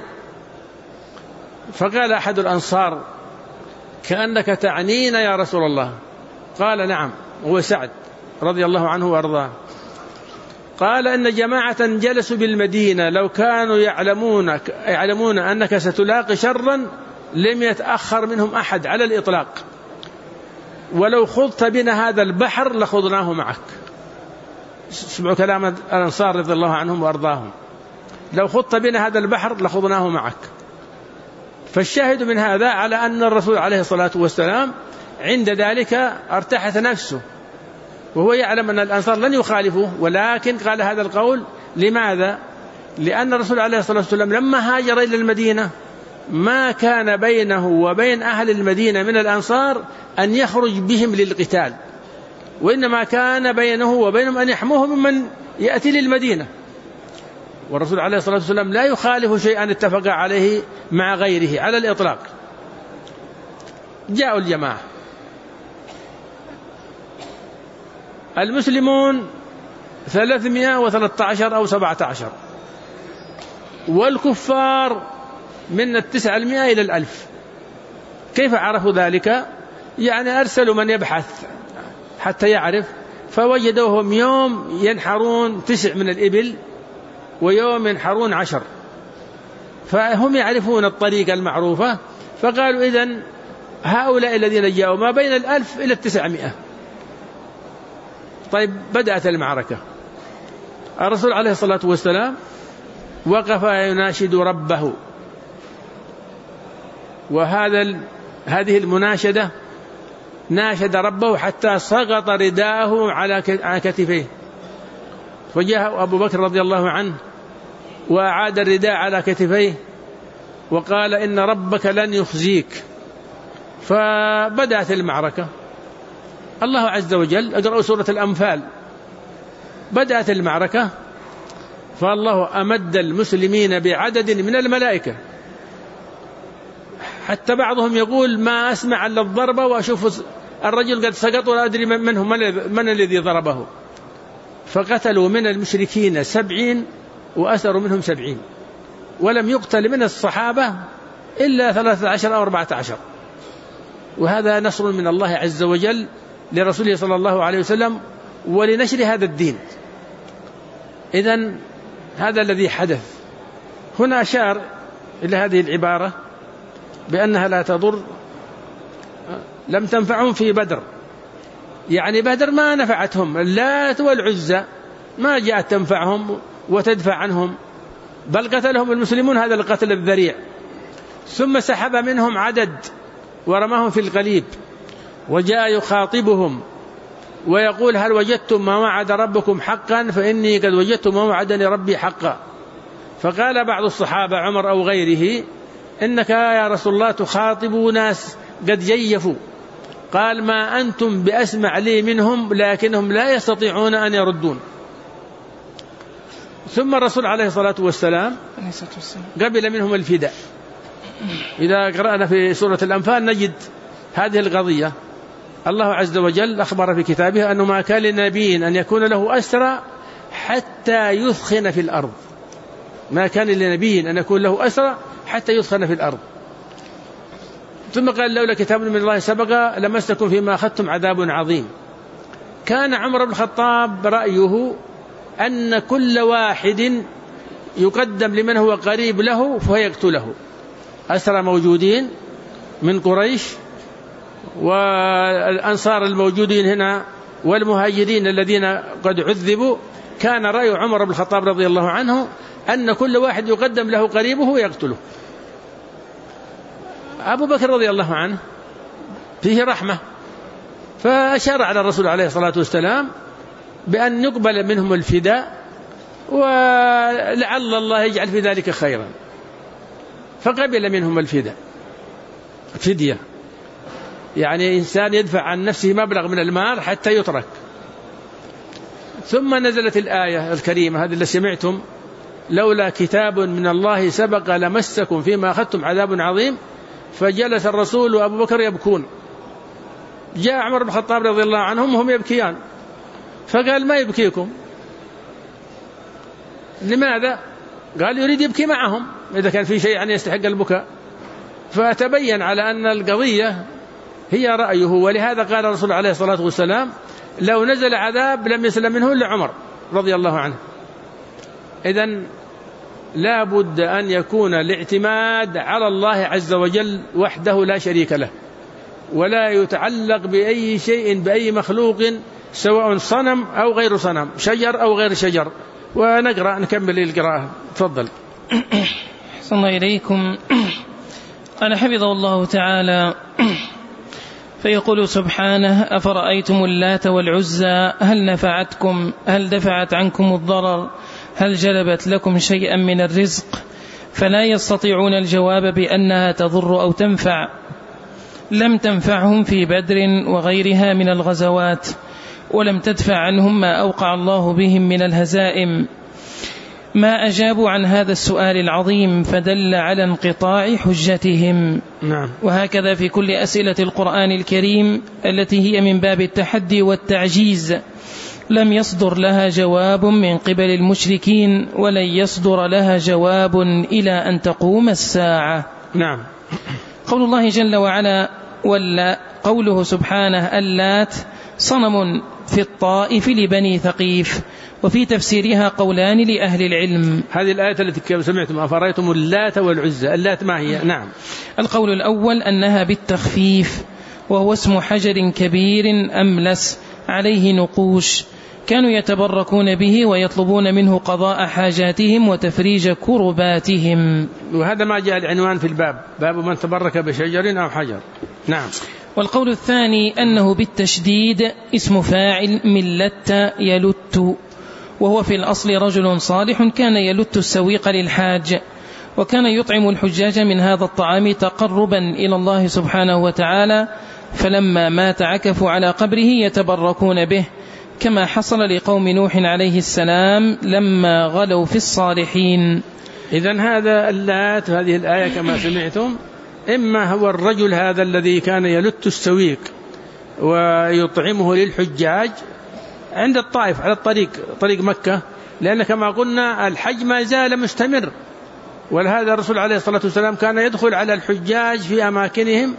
فقال أحد الأنصار: كأنك تعنينا يا رسول الله. قال: نعم، هو سعد رضي الله عنه وأرضاه، قال إن جماعة جلسوا بالمدينة لو كانوا يعلمون أنك ستلاقي شرا لم يتأخر منهم أحد على الإطلاق، ولو خضت بنا هذا البحر لخضناه معك. اسمعوا كلام الأنصار رضي الله عنهم وأرضاهم، لو خضت بنا هذا البحر لخضناه معك. فالشاهد من هذا على أن الرسول عليه الصلاة والسلام عند ذلك ارتاحت نفسه، وهو يعلم أن الأنصار لن يخالفوه، ولكن قال هذا القول. لماذا؟ لأن الرسول عليه الصلاة والسلام لما هاجر إلى المدينة ما كان بينه وبين أهل المدينة من الأنصار أن يخرج بهم للقتال، وإنما كان بينه وبينهم أن يحموه ممن يأتي للمدينة. والرسول عليه الصلاة والسلام لا يخالف شيئا اتفق عليه مع غيره على الإطلاق. جاءوا الجماعة المسلمون 313 أو 17، والكفار من 900 إلى 1000. كيف عرفوا ذلك؟ يعني أرسلوا من يبحث حتى يعرف، فوجدوهم يوم ينحرون 9 من الإبل ويوم ينحرون 10، فهم يعرفون الطريقة المعروفة، فقالوا إذن هؤلاء الذين جاءوا ما بين 1000 إلى 900. طيب بدأت المعركة. الرسول عليه الصلاة والسلام وقف يناشد ربه، هذه المناشدة ناشد ربه حتى سقط رداءه على كتفيه، وجاء أبو بكر رضي الله عنه وأعاد الرداء على كتفيه وقال إن ربك لن يخزيك. فبدأت المعركة. الله عز وجل اقرأوا سورة الأنفال. بدأت المعركة، فالله أمد المسلمين بعدد من الملائكة، حتى بعضهم يقول ما أسمع إلا الضربة وأشوف الرجل قد سقط ولا أدري من الذي ضربه. فقتلوا من المشركين 70 وأسروا منهم 70، ولم يقتل من الصحابة إلا 13 أو 14. وهذا نصر من الله عز وجل لرسوله صلى الله عليه وسلم ولنشر هذا الدين. إذن هذا الذي حدث. هنا أشار إلى هذه العبارة بأنها لا تضر، لم تنفعهم في بدر، يعني بدر ما نفعتهم، اللات والعزى ما جاءت تنفعهم وتدفع عنهم، بل قتلهم المسلمون هذا القتل الذريع، ثم سحب منهم عدد ورماهم في القليب، وجاء يخاطبهم ويقول هل وجدتم ما وعد ربكم حقا؟ فإني قد وجدت ما وعدني ربي حقا. فقال بعض الصحابة عمر أو غيره إنك يا رسول الله تخاطب ناس قد جيفوا. قال ما أنتم بأسمع لي منهم لكنهم لا يستطيعون أن يردون. ثم الرسول عليه الصلاة والسلام قبل منهم الفداء. إذا قرأنا في سورة الأنفال نجد هذه القضية. الله عز وجل أخبر في كتابه أنه ما كان لنبي أن يكون له أسرى حتى يثخن في الأرض. ما كان لنبي أن يكون له أسرى حتى يثخن في الأرض. ثم قال لولا كتاب من الله سبق لمسكم فيما أخذتم عذاب عظيم. كان عمر بن الخطاب رأيه أن كل واحد يقدم لمن هو قريب له فيقتله. أسرى موجودين من قريش والأنصار الموجودين هنا والمهاجرين الذين قد عذبوا، كان رأي عمر بن الخطاب رضي الله عنه أن كل واحد يقدم له قريبه ويقتله. أبو بكر رضي الله عنه فيه رحمة، فأشار على الرسول عليه الصلاة والسلام بأن يقبل منهم الفداء ولعل الله يجعل في ذلك خيرا، فقبل منهم الفداء. فدية يعني إنسان يدفع عن نفسه مبلغ من المال حتى يترك. ثم نزلت الآية الكريمة هذه اللي سمعتم لولا كتاب من الله سبق لمسكم فيما أخذتم عذاب عظيم. فجلس الرسول وأبو بكر يبكون. جاء عمر بن الخطاب رضي الله عنهم وهم يبكيان، فقال ما يبكيكم؟ لماذا؟ قال يريد يبكي معهم إذا كان في شيء يعني يستحق البكاء. فتبين على أن القضية هي رأيه، ولهذا قال الرسول عليه الصلاة والسلام لو نزل عذاب لم يسلم منه إلا عمر رضي الله عنه. إذن لا بد أن يكون الاعتماد على الله عز وجل وحده لا شريك له، ولا يتعلق بأي شيء بأي مخلوق سواء صنم أو غير صنم، شجر أو غير شجر. ونقرأ نكمل القراءة. تفضل. أحسن الله إليكم. قال حفظه الله تعالى: فيقول سبحانه: أفرأيتم اللات والعزى هل دفعت عنكم الضرر، هل جلبت لكم شيئا من الرزق؟ فلا يستطيعون الجواب بأنها تضر أو تنفع، لم تنفعهم في بدر وغيرها من الغزوات، ولم تدفع عنهم ما أوقع الله بهم من الهزائم. ما أجابوا عن هذا السؤال العظيم فدل على انقطاع حجتهم. نعم. وهكذا في كل أسئلة القرآن الكريم التي هي من باب التحدي والتعجيز لم يصدر لها جواب من قبل المشركين، ولن يصدر لها جواب إلى أن تقوم الساعة. نعم. قول الله جل وعلا: ولا قوله سبحانه: اللات صنم في الطائف لبني ثقيف. وفي تفسيرها قولان لأهل العلم. هذه الآية التي كما سمعتم: أفرأيتم اللات والعزى، اللات ما هي؟ نعم. القول الأول أنها بالتخفيف، وهو اسم حجر كبير أملس عليه نقوش، كانوا يتبركون به ويطلبون منه قضاء حاجاتهم وتفريج كرباتهم. وهذا ما جاء العنوان في الباب، باب من تبرك بشجر أو حجر. نعم. والقول الثاني أنه بالتشديد اسم فاعل من لت يلت، وهو في الأصل رجل صالح كان يلت السويق للحاج، وكان يطعم الحجاج من هذا الطعام تقربا إلى الله سبحانه وتعالى، فلما مات عكفوا على قبره يتبركون به، كما حصل لقوم نوح عليه السلام لما غلوا في الصالحين. إذن هذا اللات هذه الآية كما سمعتم إما هو الرجل هذا الذي كان يلت السويق ويطعمه للحجاج عند الطائف على طريق مكة، لأن كما قلنا الحج ما زال مستمر، ولهذا الرسول عليه الصلاة والسلام كان يدخل على الحجاج في أماكنهم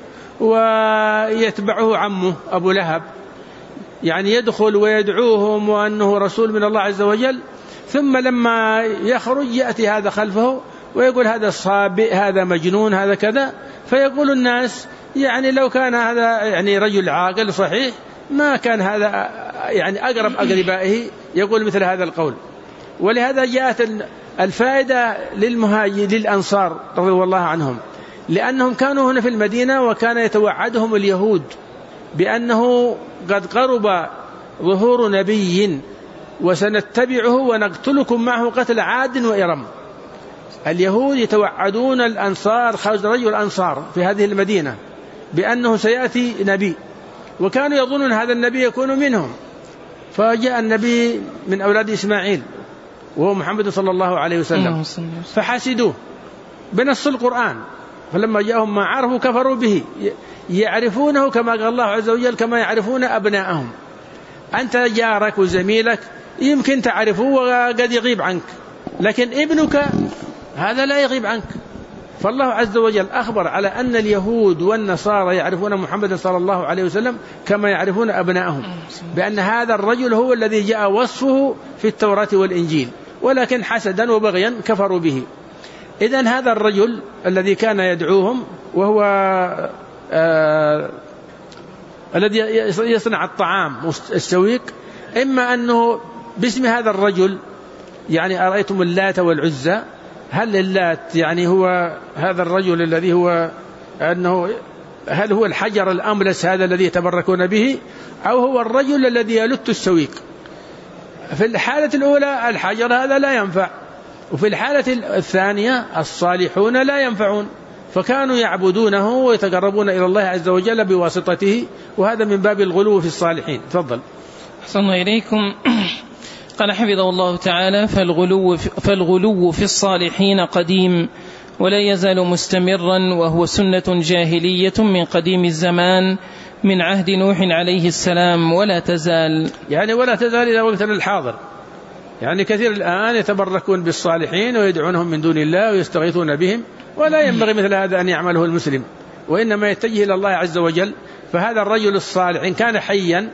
ويتبعه عمه أبو لهب، يعني يدخل ويدعوهم وأنه رسول من الله عز وجل، ثم لما يخرج يأتي هذا خلفه ويقول هذا صابئ، هذا مجنون، هذا كذا، فيقول الناس يعني لو كان هذا يعني رجل عاقل صحيح ما كان هذا يعني أقرب أقربائه يقول مثل هذا القول. ولهذا جاءت الفائدة للأنصار رضي الله عنهم، لأنهم كانوا هنا في المدينة وكان يتوعدهم اليهود بأنه قد قرب ظهور نبي وسنتبعه ونقتلكم معه قتل عاد وإرم. اليهود يتوعدون الأنصار خزرج والأنصار في هذه المدينة بأنه سيأتي نبي، وكانوا يظنون هذا النبي يكون منهم، فجاء النبي من أولاد إسماعيل وهو محمد صلى الله عليه وسلم، فحسدوه بنص القرآن، فلما جاءهم ما عرفوا كفروا به، يعرفونه كما قال الله عز وجل كما يعرفون أبناءهم. أنت جارك وزميلك يمكن تعرفه وقد يغيب عنك، لكن ابنك هذا لا يغيب عنك. فالله عز وجل أخبر على أن اليهود والنصارى يعرفون محمد صلى الله عليه وسلم كما يعرفون أبناءهم، بأن هذا الرجل هو الذي جاء وصفه في التوراة والإنجيل، ولكن حسدا وبغيا كفروا به. إذن هذا الرجل الذي كان يدعوهم وهو الذي يصنع الطعام السويق، إما أنه باسم هذا الرجل يعني أرأيتم اللات والعزى، هل اللات يعني هو هذا الرجل الذي هو أنه هل هو الحجر الأملس هذا الذي يتبركون به، أو هو الرجل الذي يلت السويق؟ في الحالة الأولى الحجر هذا لا ينفع، وفي الحالة الثانية الصالحون لا ينفعون، فكانوا يعبدونه ويتقربون إلى الله عز وجل بواسطته، وهذا من باب الغلو في الصالحين. تفضل. أحسن إليكم. قال حفظه الله تعالى: فالغلو في الصالحين قديم ولا يزال مستمرا، وهو سنة جاهلية من قديم الزمان من عهد نوح عليه السلام، ولا تزال يعني ولا تزال إلى وقتنا الحاضر. يعني كثير الآن يتبركون بالصالحين ويدعونهم من دون الله ويستغيثون بهم، ولا ينبغي مثل هذا أن يعمله المسلم، وإنما يتجه إلى الله عز وجل. فهذا الرجل الصالح إن كان حيا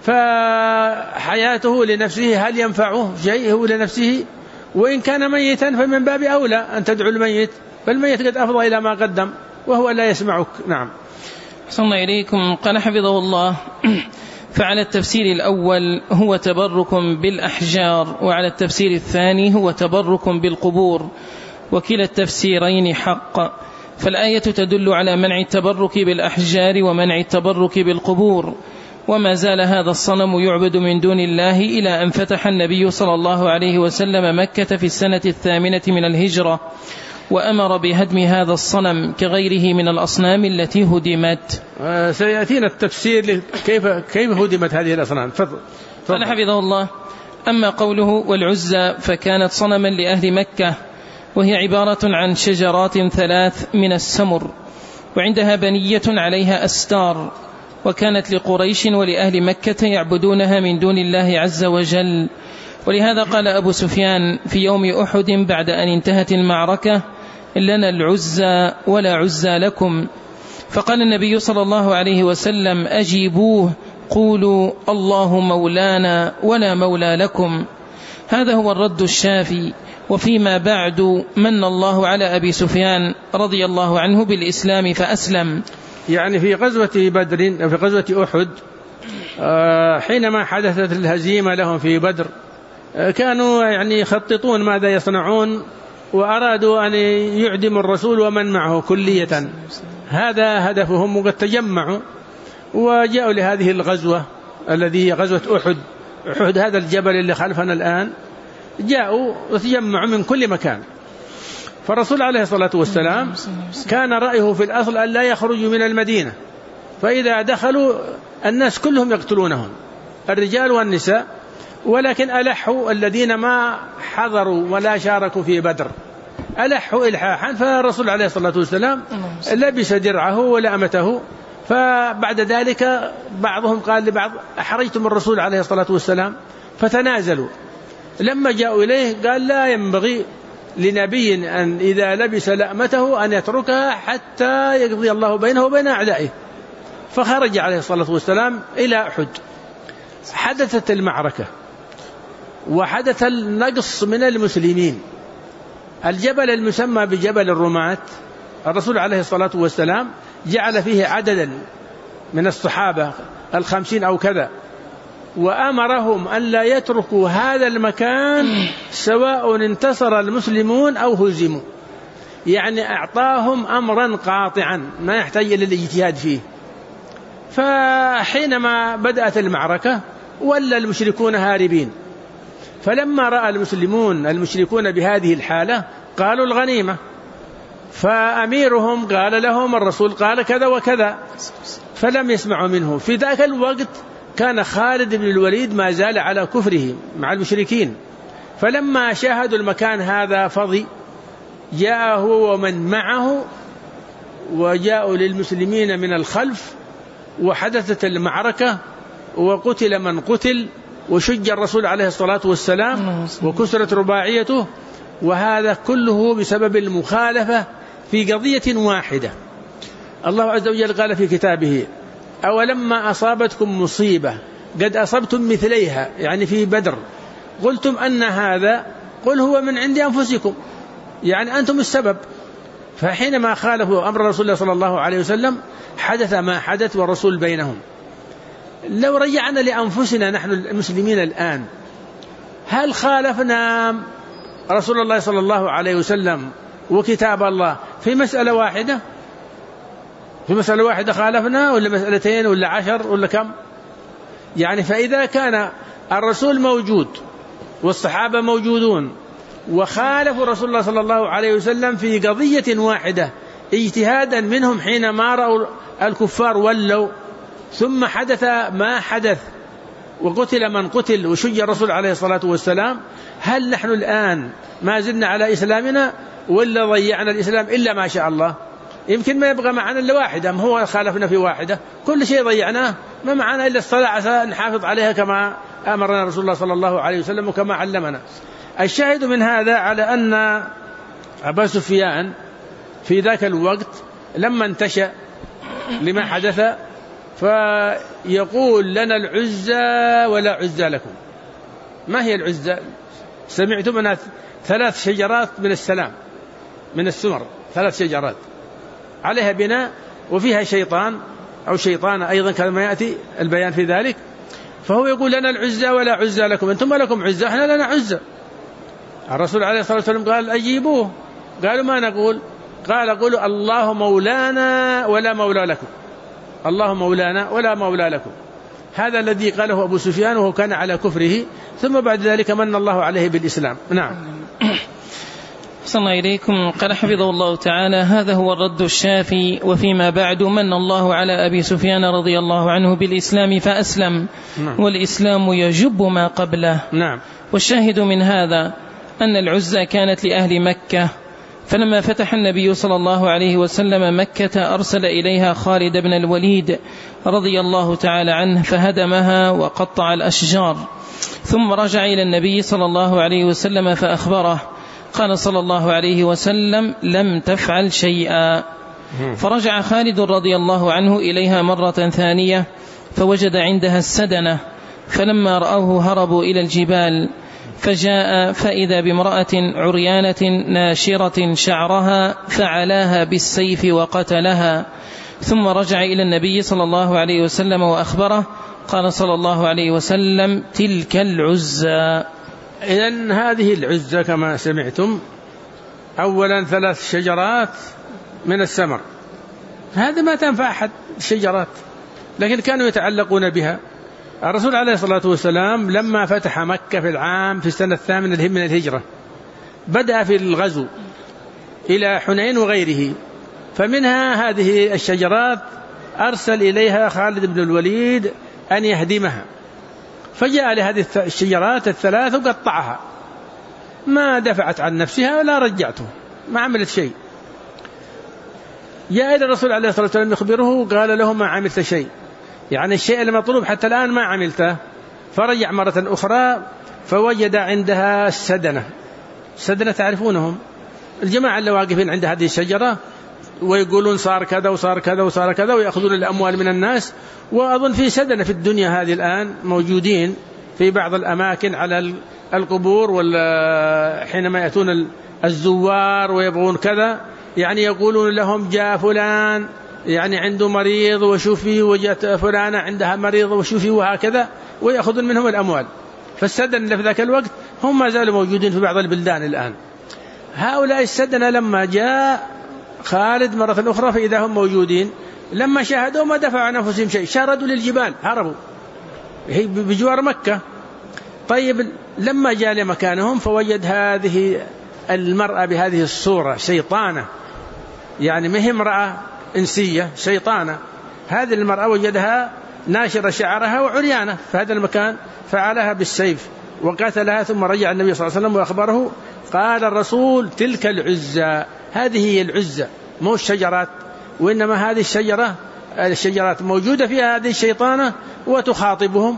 فحياته لنفسه هل ينفعه شيء هو لنفسه؟ وإن كان ميتا فمن باب أولى أن تدعو الميت، فالميت قد أفضى إلى ما قدم وهو لا يسمعك. نعم. أحسن الله إليكم. قال حفظه الله: فعلى التفسير الأول هو تبرك بالأحجار، وعلى التفسير الثاني هو تبرك بالقبور، وكلا التفسيرين حق، فالآية تدل على منع التبرك بالأحجار ومنع التبرك بالقبور. وما زال هذا الصنم يعبد من دون الله إلى أن فتح النبي صلى الله عليه وسلم مكة في السنة 8 من الهجرة، وأمر بهدم هذا الصنم كغيره من الأصنام التي هدمت. سيأتينا التفسير كيف هدمت هذه الأصنام. قال حفظه الله: أما قوله والعزى فكانت صنما لأهل مكة، وهي عبارة عن شجرات 3 من السمر، وعندها بنية عليها أستار، وكانت لقريش ولأهل مكة يعبدونها من دون الله عز وجل. ولهذا قال أبو سفيان في يوم أحد بعد أن انتهت المعركة: لنا العزى ولا عزى لكم. فقال النبي صلى الله عليه وسلم: أجيبوه، قولوا الله مولانا ولا مولى لكم. هذا هو الرد الشافي. وفيما بعد من الله على أبي سفيان رضي الله عنه بالإسلام فأسلم. يعني في غزوة بدر، في غزوة أحد، حينما حدثت الهزيمة لهم في بدر، كانوا يعني يخططون ماذا يصنعون، وأرادوا أن يعدموا الرسول ومن معه كلية. هذا هدفهم، وقد تجمعوا وجاءوا لهذه الغزوة الذي هي غزوة أحد. أحد هذا الجبل اللي خلفنا الآن، جاءوا وتجمعوا من كل مكان. فالرسول عليه الصلاة والسلام كان رأيه في الأصل أن لا يخرجوا من المدينة، فإذا دخلوا الناس كلهم يقتلونهم، الرجال والنساء، ولكن ألحوا الذين ما حضروا ولا شاركوا في بدر، ألحوا إلحاحا. فالرسول عليه الصلاة والسلام لبس درعه ولأمته. فبعد ذلك بعضهم قال لبعض: أحرجتم الرسول عليه الصلاة والسلام؟ فتنازلوا. لما جاءوا إليه قال: لا ينبغي لنبي أن إذا لبس لأمته أن يتركها حتى يقضي الله بينه وبين أعدائه. فخرج عليه الصلاة والسلام إلى أحد. حدثت المعركة وحدث النقص من المسلمين. الجبل المسمى بجبل الرماة، الرسول عليه الصلاة والسلام جعل فيه عددا من الصحابة 50 أو كذا، وأمرهم أن لا يتركوا هذا المكان سواء انتصر المسلمون أو هزموا. يعني أعطاهم أمرا قاطعا ما يحتاج إلى الاجتهاد فيه. فحينما بدأت المعركة ولا المشركون هاربين، فلما رأى المشركون بهذه الحالة قالوا الغنيمة. فأميرهم قال لهم الرسول قال كذا وكذا، فلم يسمعوا منه. في ذاك الوقت كان خالد بن الوليد ما زال على كفره مع المشركين. فلما شاهدوا المكان هذا فضي، جاء هو ومن معه وجاءوا للمسلمين من الخلف، وحدثت المعركة وقتل من قتل، وشج الرسول عليه الصلاة والسلام وكسرت رباعيته. وهذا كله بسبب المخالفة في قضية واحدة. الله عز وجل قال في كتابه: أولما أصابتكم مصيبة قد أصبتم مثليها، يعني في بدر، قلتم أن هذا، قل هو من عند أنفسكم، يعني أنتم السبب. فحينما خالفوا أمر رسول الله صلى الله عليه وسلم حدث ما حدث والرسول بينهم. لو رجعنا لأنفسنا نحن المسلمين الآن، هل خالفنا رسول الله صلى الله عليه وسلم وكتاب الله في مسألة واحدة؟ في مسألة واحدة خالفنا، ولا مسألتين، ولا 10، ولا كم؟ يعني فإذا كان الرسول موجود والصحابة موجودون وخالفوا رسول الله صلى الله عليه وسلم في قضية واحدة اجتهادا منهم حينما رأوا الكفار ولوا، ثم حدث ما حدث وقتل من قتل وشج الرسول عليه الصلاة والسلام، هل نحن الآن ما زلنا على إسلامنا ولا ضيعنا الإسلام إلا ما شاء الله؟ يمكن ما يبقى معنا إلا واحدة، ما هو خالفنا في واحدة، كل شيء ضيعناه، ما معنا إلا الصلاة عسى نحافظ عليها كما أمرنا رسول الله صلى الله عليه وسلم وكما علمنا. الشاهد من هذا على أن أبا سفيان في ذاك الوقت لما انتشأ لما حدث فيقول لنا العزى ولا عزى لكم. ما هي العزى؟ سمعتم أنها 3 شجرات من السلام، من السمر، 3 شجرات عليها بناء وفيها شيطان أو شيطان أيضا كما يأتي البيان في ذلك. فهو يقول لنا العزى ولا عزى لكم، أنتم ما لكم عزى، احنا لنا عزى. الرسول عليه الصلاة والسلام قال أجيبوه. قالوا ما نقول؟ قال قولوا الله مولانا ولا مولى لكم، الله مولانا ولا مولى لكم. هذا الذي قاله أبو سفيان وهو كان على كفره، ثم بعد ذلك من الله عليه بالإسلام. نعم. صلى الله إليكم. قال حفظه الله تعالى: هذا هو الرد الشافي. وفيما بعد من الله على أبي سفيان رضي الله عنه بالإسلام فأسلم. نعم. والإسلام يجب ما قبله. نعم. والشاهد من هذا أن العزة كانت لأهل مكة، فلما فتح النبي صلى الله عليه وسلم مكة أرسل إليها خالد بن الوليد رضي الله تعالى عنه فهدمها وقطع الأشجار، ثم رجع إلى النبي صلى الله عليه وسلم فأخبره. قال صلى الله عليه وسلم: لم تفعل شيئا. فرجع خالد رضي الله عنه إليها مرة ثانية فوجد عندها السدنة، فلما رأوه هربوا إلى الجبال، فجاء فإذا بامرأة عريانة ناشرة شعرها فعلاها بالسيف وقتلها، ثم رجع إلى النبي صلى الله عليه وسلم وأخبره. قال صلى الله عليه وسلم: تلك العزى. إذن هذه العزة كما سمعتم، أولا 3 شجرات من السمر، هذا ما تنفع أحد الشجرات، لكن كانوا يتعلقون بها. الرسول عليه الصلاة والسلام لما فتح مكة في السنة 8 من الهجرة بدأ في الغزو إلى حنين وغيره، فمنها هذه الشجرات أرسل إليها خالد بن الوليد أن يهدمها، فجاء لهذه الشجرات 3 وقطعها، ما دفعت عن نفسها ولا رجعته، ما عملت شيء. جاء إلى الرسول عليه الصلاة والسلام يخبره، قال له: ما عملت شيء، يعني الشيء المطلوب حتى الآن ما عملته. فرجع مرة أخرى فوجد عندها السدنة. السدنة تعرفونهم، الجماعة اللي واقفين عند هذه الشجرة ويقولون صار كذا وصار كذا وصار كذا، ويأخذون الأموال من الناس. وأظن في سدنة في الدنيا هذه الآن موجودين في بعض الأماكن على القبور، ولا حينما يأتون الزوار ويبغون كذا، يعني يقولون لهم: جاء فلان يعني عنده مريض وشوفي، وجاءت فلانة عندها مريض وشوفي، وهكذا، ويأخذون منهم الأموال. فالسدنة اللي في ذاك الوقت هم ما زالوا موجودين في بعض البلدان الآن. هؤلاء السدنة لما جاء خالد مرة أخرى فإذا هم موجودين، لما شاهدوا ما دفعوا عن أنفسهم شيء، شردوا للجبال، هربوا بجوار مكة. طيب لما جاء لمكانهم فوجد هذه المرأة بهذه الصورة، شيطانة، يعني ما هي امرأة إنسية، شيطانة. هذه المرأة وجدها ناشرة شعرها وعريانة في هذا المكان، فعلها بالسيف وقتلها، ثم رجع النبي صلى الله عليه وسلم وأخبره. قال الرسول: تلك العزة. هذه هي العزة، مو الشجرات، وإنما هذه الشجرات موجودة فيها هذه الشيطانة وتخاطبهم.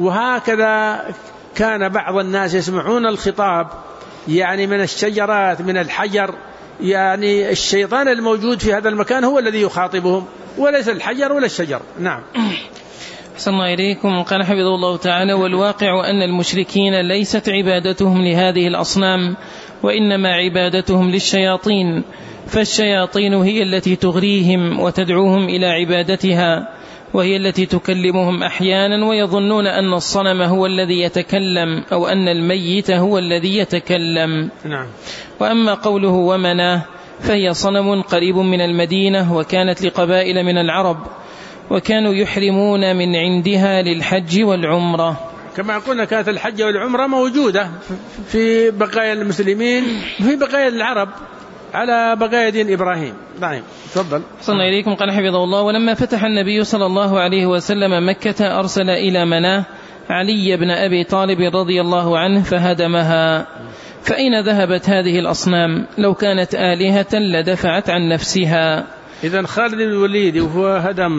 وهكذا كان بعض الناس يسمعون الخطاب يعني من الشجرات، من الحجر، يعني الشيطان الموجود في هذا المكان هو الذي يخاطبهم، وليس الحجر ولا الشجر. نعم. أحسن الله إليكم. قال حفظه الله تعالى: والواقع أن المشركين ليست عبادتهم لهذه الأصنام، وإنما عبادتهم للشياطين، فالشياطين هي التي تغريهم وتدعوهم إلى عبادتها، وهي التي تكلمهم أحيانا ويظنون أن الصنم هو الذي يتكلم، أو أن الميت هو الذي يتكلم. نعم. وأما قوله ومناه فهي صنم قريب من المدينة، وكانت لقبائل من العرب، وكانوا يحرمون من عندها للحج والعمرة. كما قلنا كانت الحج والعمرة موجودة في بقايا المسلمين، في بقايا العرب على بقايا دين إبراهيم. نعم. تفضل. صلى إليكم. قال حفظه الله: ولما فتح النبي صلى الله عليه وسلم مكة أرسل إلى مناه علي بن أبي طالب رضي الله عنه فهدمها. فأين ذهبت هذه الأصنام؟ لو كانت آلهة لدفعت عن نفسها. إذن خالد بن الوليد وهو هدم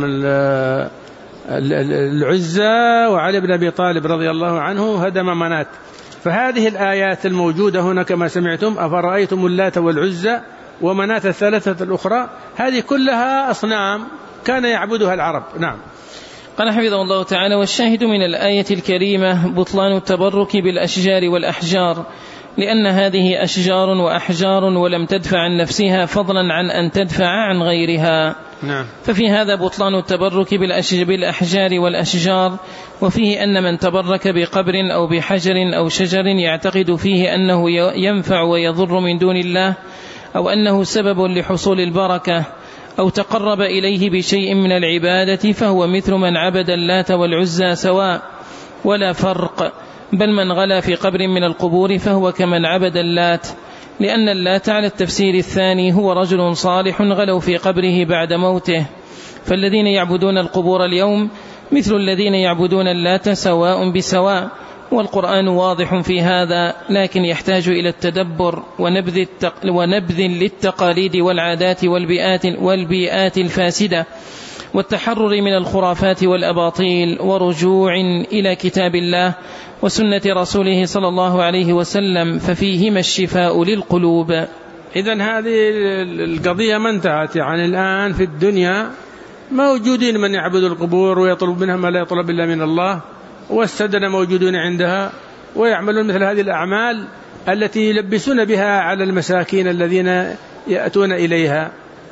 العزى، وعلي بن أبي طالب رضي الله عنه هدم منات. فهذه الآيات الموجودة هنا كما سمعتم: أفرأيتم اللات والعزى ومناة الثلاثة الأخرى، هذه كلها أصنام كان يعبدها العرب. نعم. قال حفظه الله تعالى: والشاهد من الآية الكريمة بطلان التبرك بالأشجار والأحجار، لأن هذه أشجار وأحجار ولم تدفع عن نفسها فضلا عن أن تدفع عن غيرها. نعم. ففي هذا بطلان التبرك بالأحجار والأشجار، وفيه أن من تبرك بقبر أو بحجر أو شجر يعتقد فيه أنه ينفع ويضر من دون الله، أو أنه سبب لحصول البركة، أو تقرب إليه بشيء من العبادة، فهو مثل من عبد اللات والعزى سواء ولا فرق، بل من غلا في قبر من القبور فهو كمن عبد اللات، لأن اللات على التفسير الثاني هو رجل صالح غلوا في قبره بعد موته. فالذين يعبدون القبور اليوم مثل الذين يعبدون اللات سواء بسواء، والقرآن واضح في هذا، لكن يحتاج إلى التدبر ونبذ للتقاليد والعادات والبيئات الفاسدة، والتحرر من الخرافات والأباطيل، ورجوع إلى كتاب الله وسنة رسوله صلى الله عليه وسلم، ففيهما الشفاء للقلوب. إذن هذه القضية ما انتهت، يعني الآن في الدنيا موجودين من يعبد القبور ويطلب منها ما لا يطلب إلا من الله، والسدنة موجودون عندها ويعملون مثل هذه الأعمال التي يلبسون بها على المساكين الذين يأتون إليها.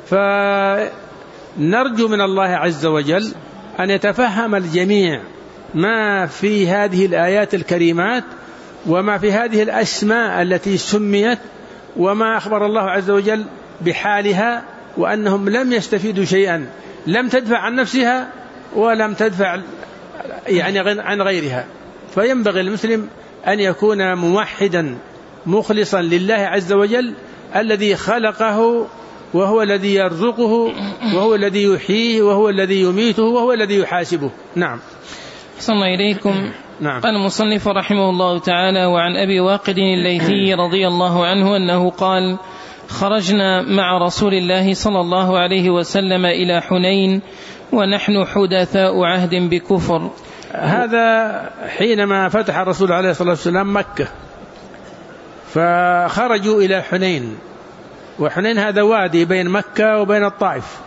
فنرجو من الله عز وجل أن يتفهم الجميع ما في هذه الآيات الكريمات وما في هذه الأسماء التي سميت، وما أخبر الله عز وجل بحالها، وأنهم لم يستفيدوا شيئا، لم تدفع عن نفسها ولم تدفع يعني عن غيرها. فينبغي المسلم أن يكون موحدا مخلصا لله عز وجل الذي خلقه، وهو الذي يرزقه، وهو الذي يحييه، وهو الذي يميته، وهو الذي يحاسبه. نعم. صلى الله إليكم. نعم. قال المصنف رحمه الله تعالى: وعن أبي واقد الليثي رضي الله عنه أنه قال: خرجنا مع رسول الله صلى الله عليه وسلم إلى حنين ونحن حدثاء عهد بكفر. هذا حينما فتح الرسول عليه الصلاة والسلام مكة، فخرجوا إلى حنين، وحنين هذا وادي بين مكة وبين الطائف.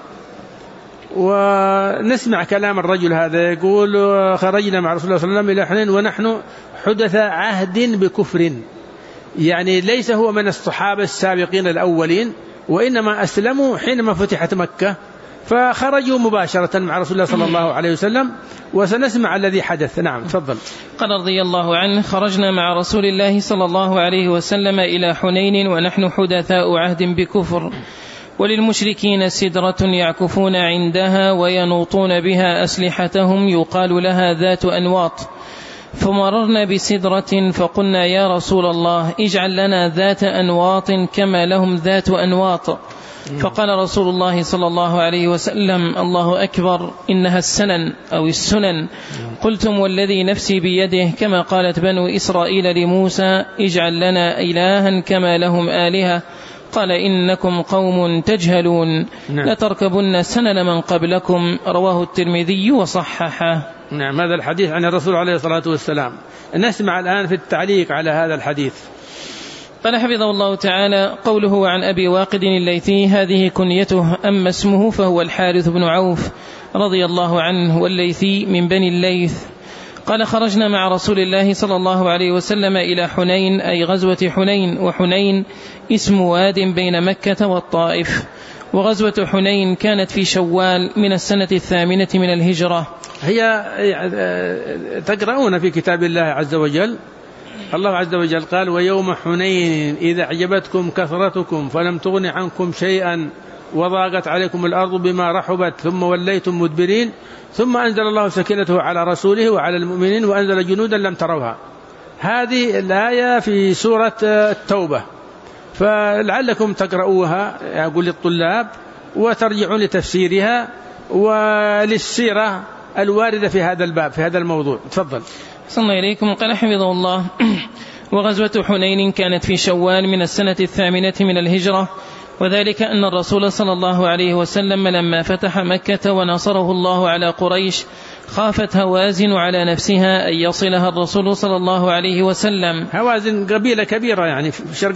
ونسمع كلام الرجل هذا يقول: خرجنا مع رسول الله صلى الله عليه وسلم إلى حنين ونحن حدثاء عهد بكفر، يعني ليس هو من الصحابة السابقين الأولين، وإنما أسلموا حينما فتحت مكة، فخرجوا مباشرة مع رسول الله صلى الله عليه وسلم، وسنسمع الذي حدث. نعم، تفضل. قال رضي الله عنه: خرجنا مع رسول الله صلى الله عليه وسلم إلى حنين ونحن حدثاء عهد بكفر، وللمشركين سدرة يعكفون عندها وينوطون بها أسلحتهم يقال لها ذات أنواط، فمررنا بسدرة فقلنا: يا رسول الله اجعل لنا ذات أنواط كما لهم ذات أنواط. فقال رسول الله صلى الله عليه وسلم: الله أكبر، إنها السنن أو السنن. قلتم والذي نفسي بيده، كما قالت بنو إسرائيل لموسى: اجعل لنا إلها كما لهم آلهة. قال: إنكم قوم تجهلون، لتركبن سنن من قبلكم. رواه الترمذي وصححه. نعم، هذا الحديث عن الرسول عليه الصلاة والسلام. نسمع الآن في التعليق على هذا الحديث. قال حفظه الله تعالى: قوله عن أبي واقد الليثي هذه كنيته، أما اسمه فهو الحارث بن عوف رضي الله عنه، والليثي من بني الليث. قال: خرجنا مع رسول الله صلى الله عليه وسلم إلى حنين، أي غزوة حنين، وحنين اسم واد بين مكة والطائف. وغزوة حنين كانت في شوال من السنة 8 من الهجرة. هي تقرؤون في كتاب الله عز وجل، الله عز وجل قال: ويوم حنين إذا أعجبتكم كثرتكم فلم تغن عنكم شيئا وضاقت عليكم الأرض بما رحبت ثم وليتم مدبرين ثم أنزل الله سكينته على رسوله وعلى المؤمنين وأنزل جنودا لم تروها. هذه الآية في سورة التوبة، فلعلكم تقرؤوها أقول للطلاب وترجعون لتفسيرها وللسيرة الواردة في هذا الباب في هذا الموضوع. تفضل. صلى الله إليكم. قال حفظه الله: وغزوة حنين كانت في شوال من السنة 8 من الهجرة، وذلك أن الرسول صلى الله عليه وسلم لما فتح مكة ونصره الله على قريش خافت هوازن على نفسها أن يصلها الرسول صلى الله عليه وسلم. هوازن قبيلة كبيرة يعني في شرق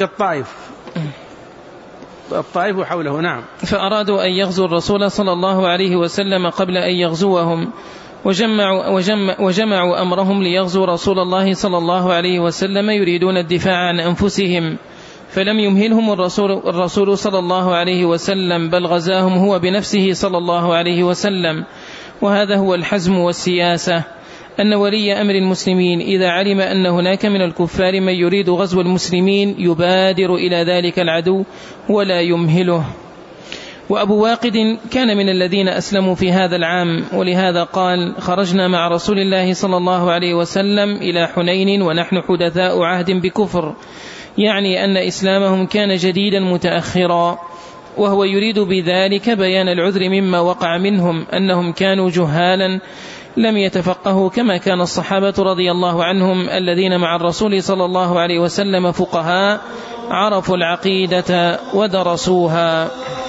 الطائف وحوله. نعم. فأرادوا أن يغزوا الرسول صلى الله عليه وسلم قبل أن يغزوهم، وجمعوا أمرهم ليغزوا رسول الله صلى الله عليه وسلم يريدون الدفاع عن أنفسهم، فلم يمهلهم الرسول صلى الله عليه وسلم، بل غزاهم هو بنفسه صلى الله عليه وسلم. وهذا هو الحزم والسياسة، أن ولي أمر المسلمين إذا علم أن هناك من الكفار من يريد غزو المسلمين يبادر إلى ذلك العدو ولا يمهله. وأبو واقد كان من الذين أسلموا في هذا العام، ولهذا قال: خرجنا مع رسول الله صلى الله عليه وسلم إلى حنين ونحن حدثاء عهد بكفر، يعني أن إسلامهم كان جديدا متأخرا، وهو يريد بذلك بيان العذر مما وقع منهم، أنهم كانوا جهالا لم يتفقهوا كما كان الصحابة رضي الله عنهم الذين مع الرسول صلى الله عليه وسلم فقهاء عرفوا العقيدة ودرسوها.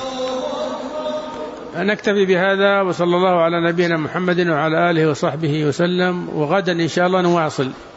نكتفي بهذا، وصلى الله على نبينا محمد وعلى آله وصحبه وسلم، وغدا إن شاء الله نواصل.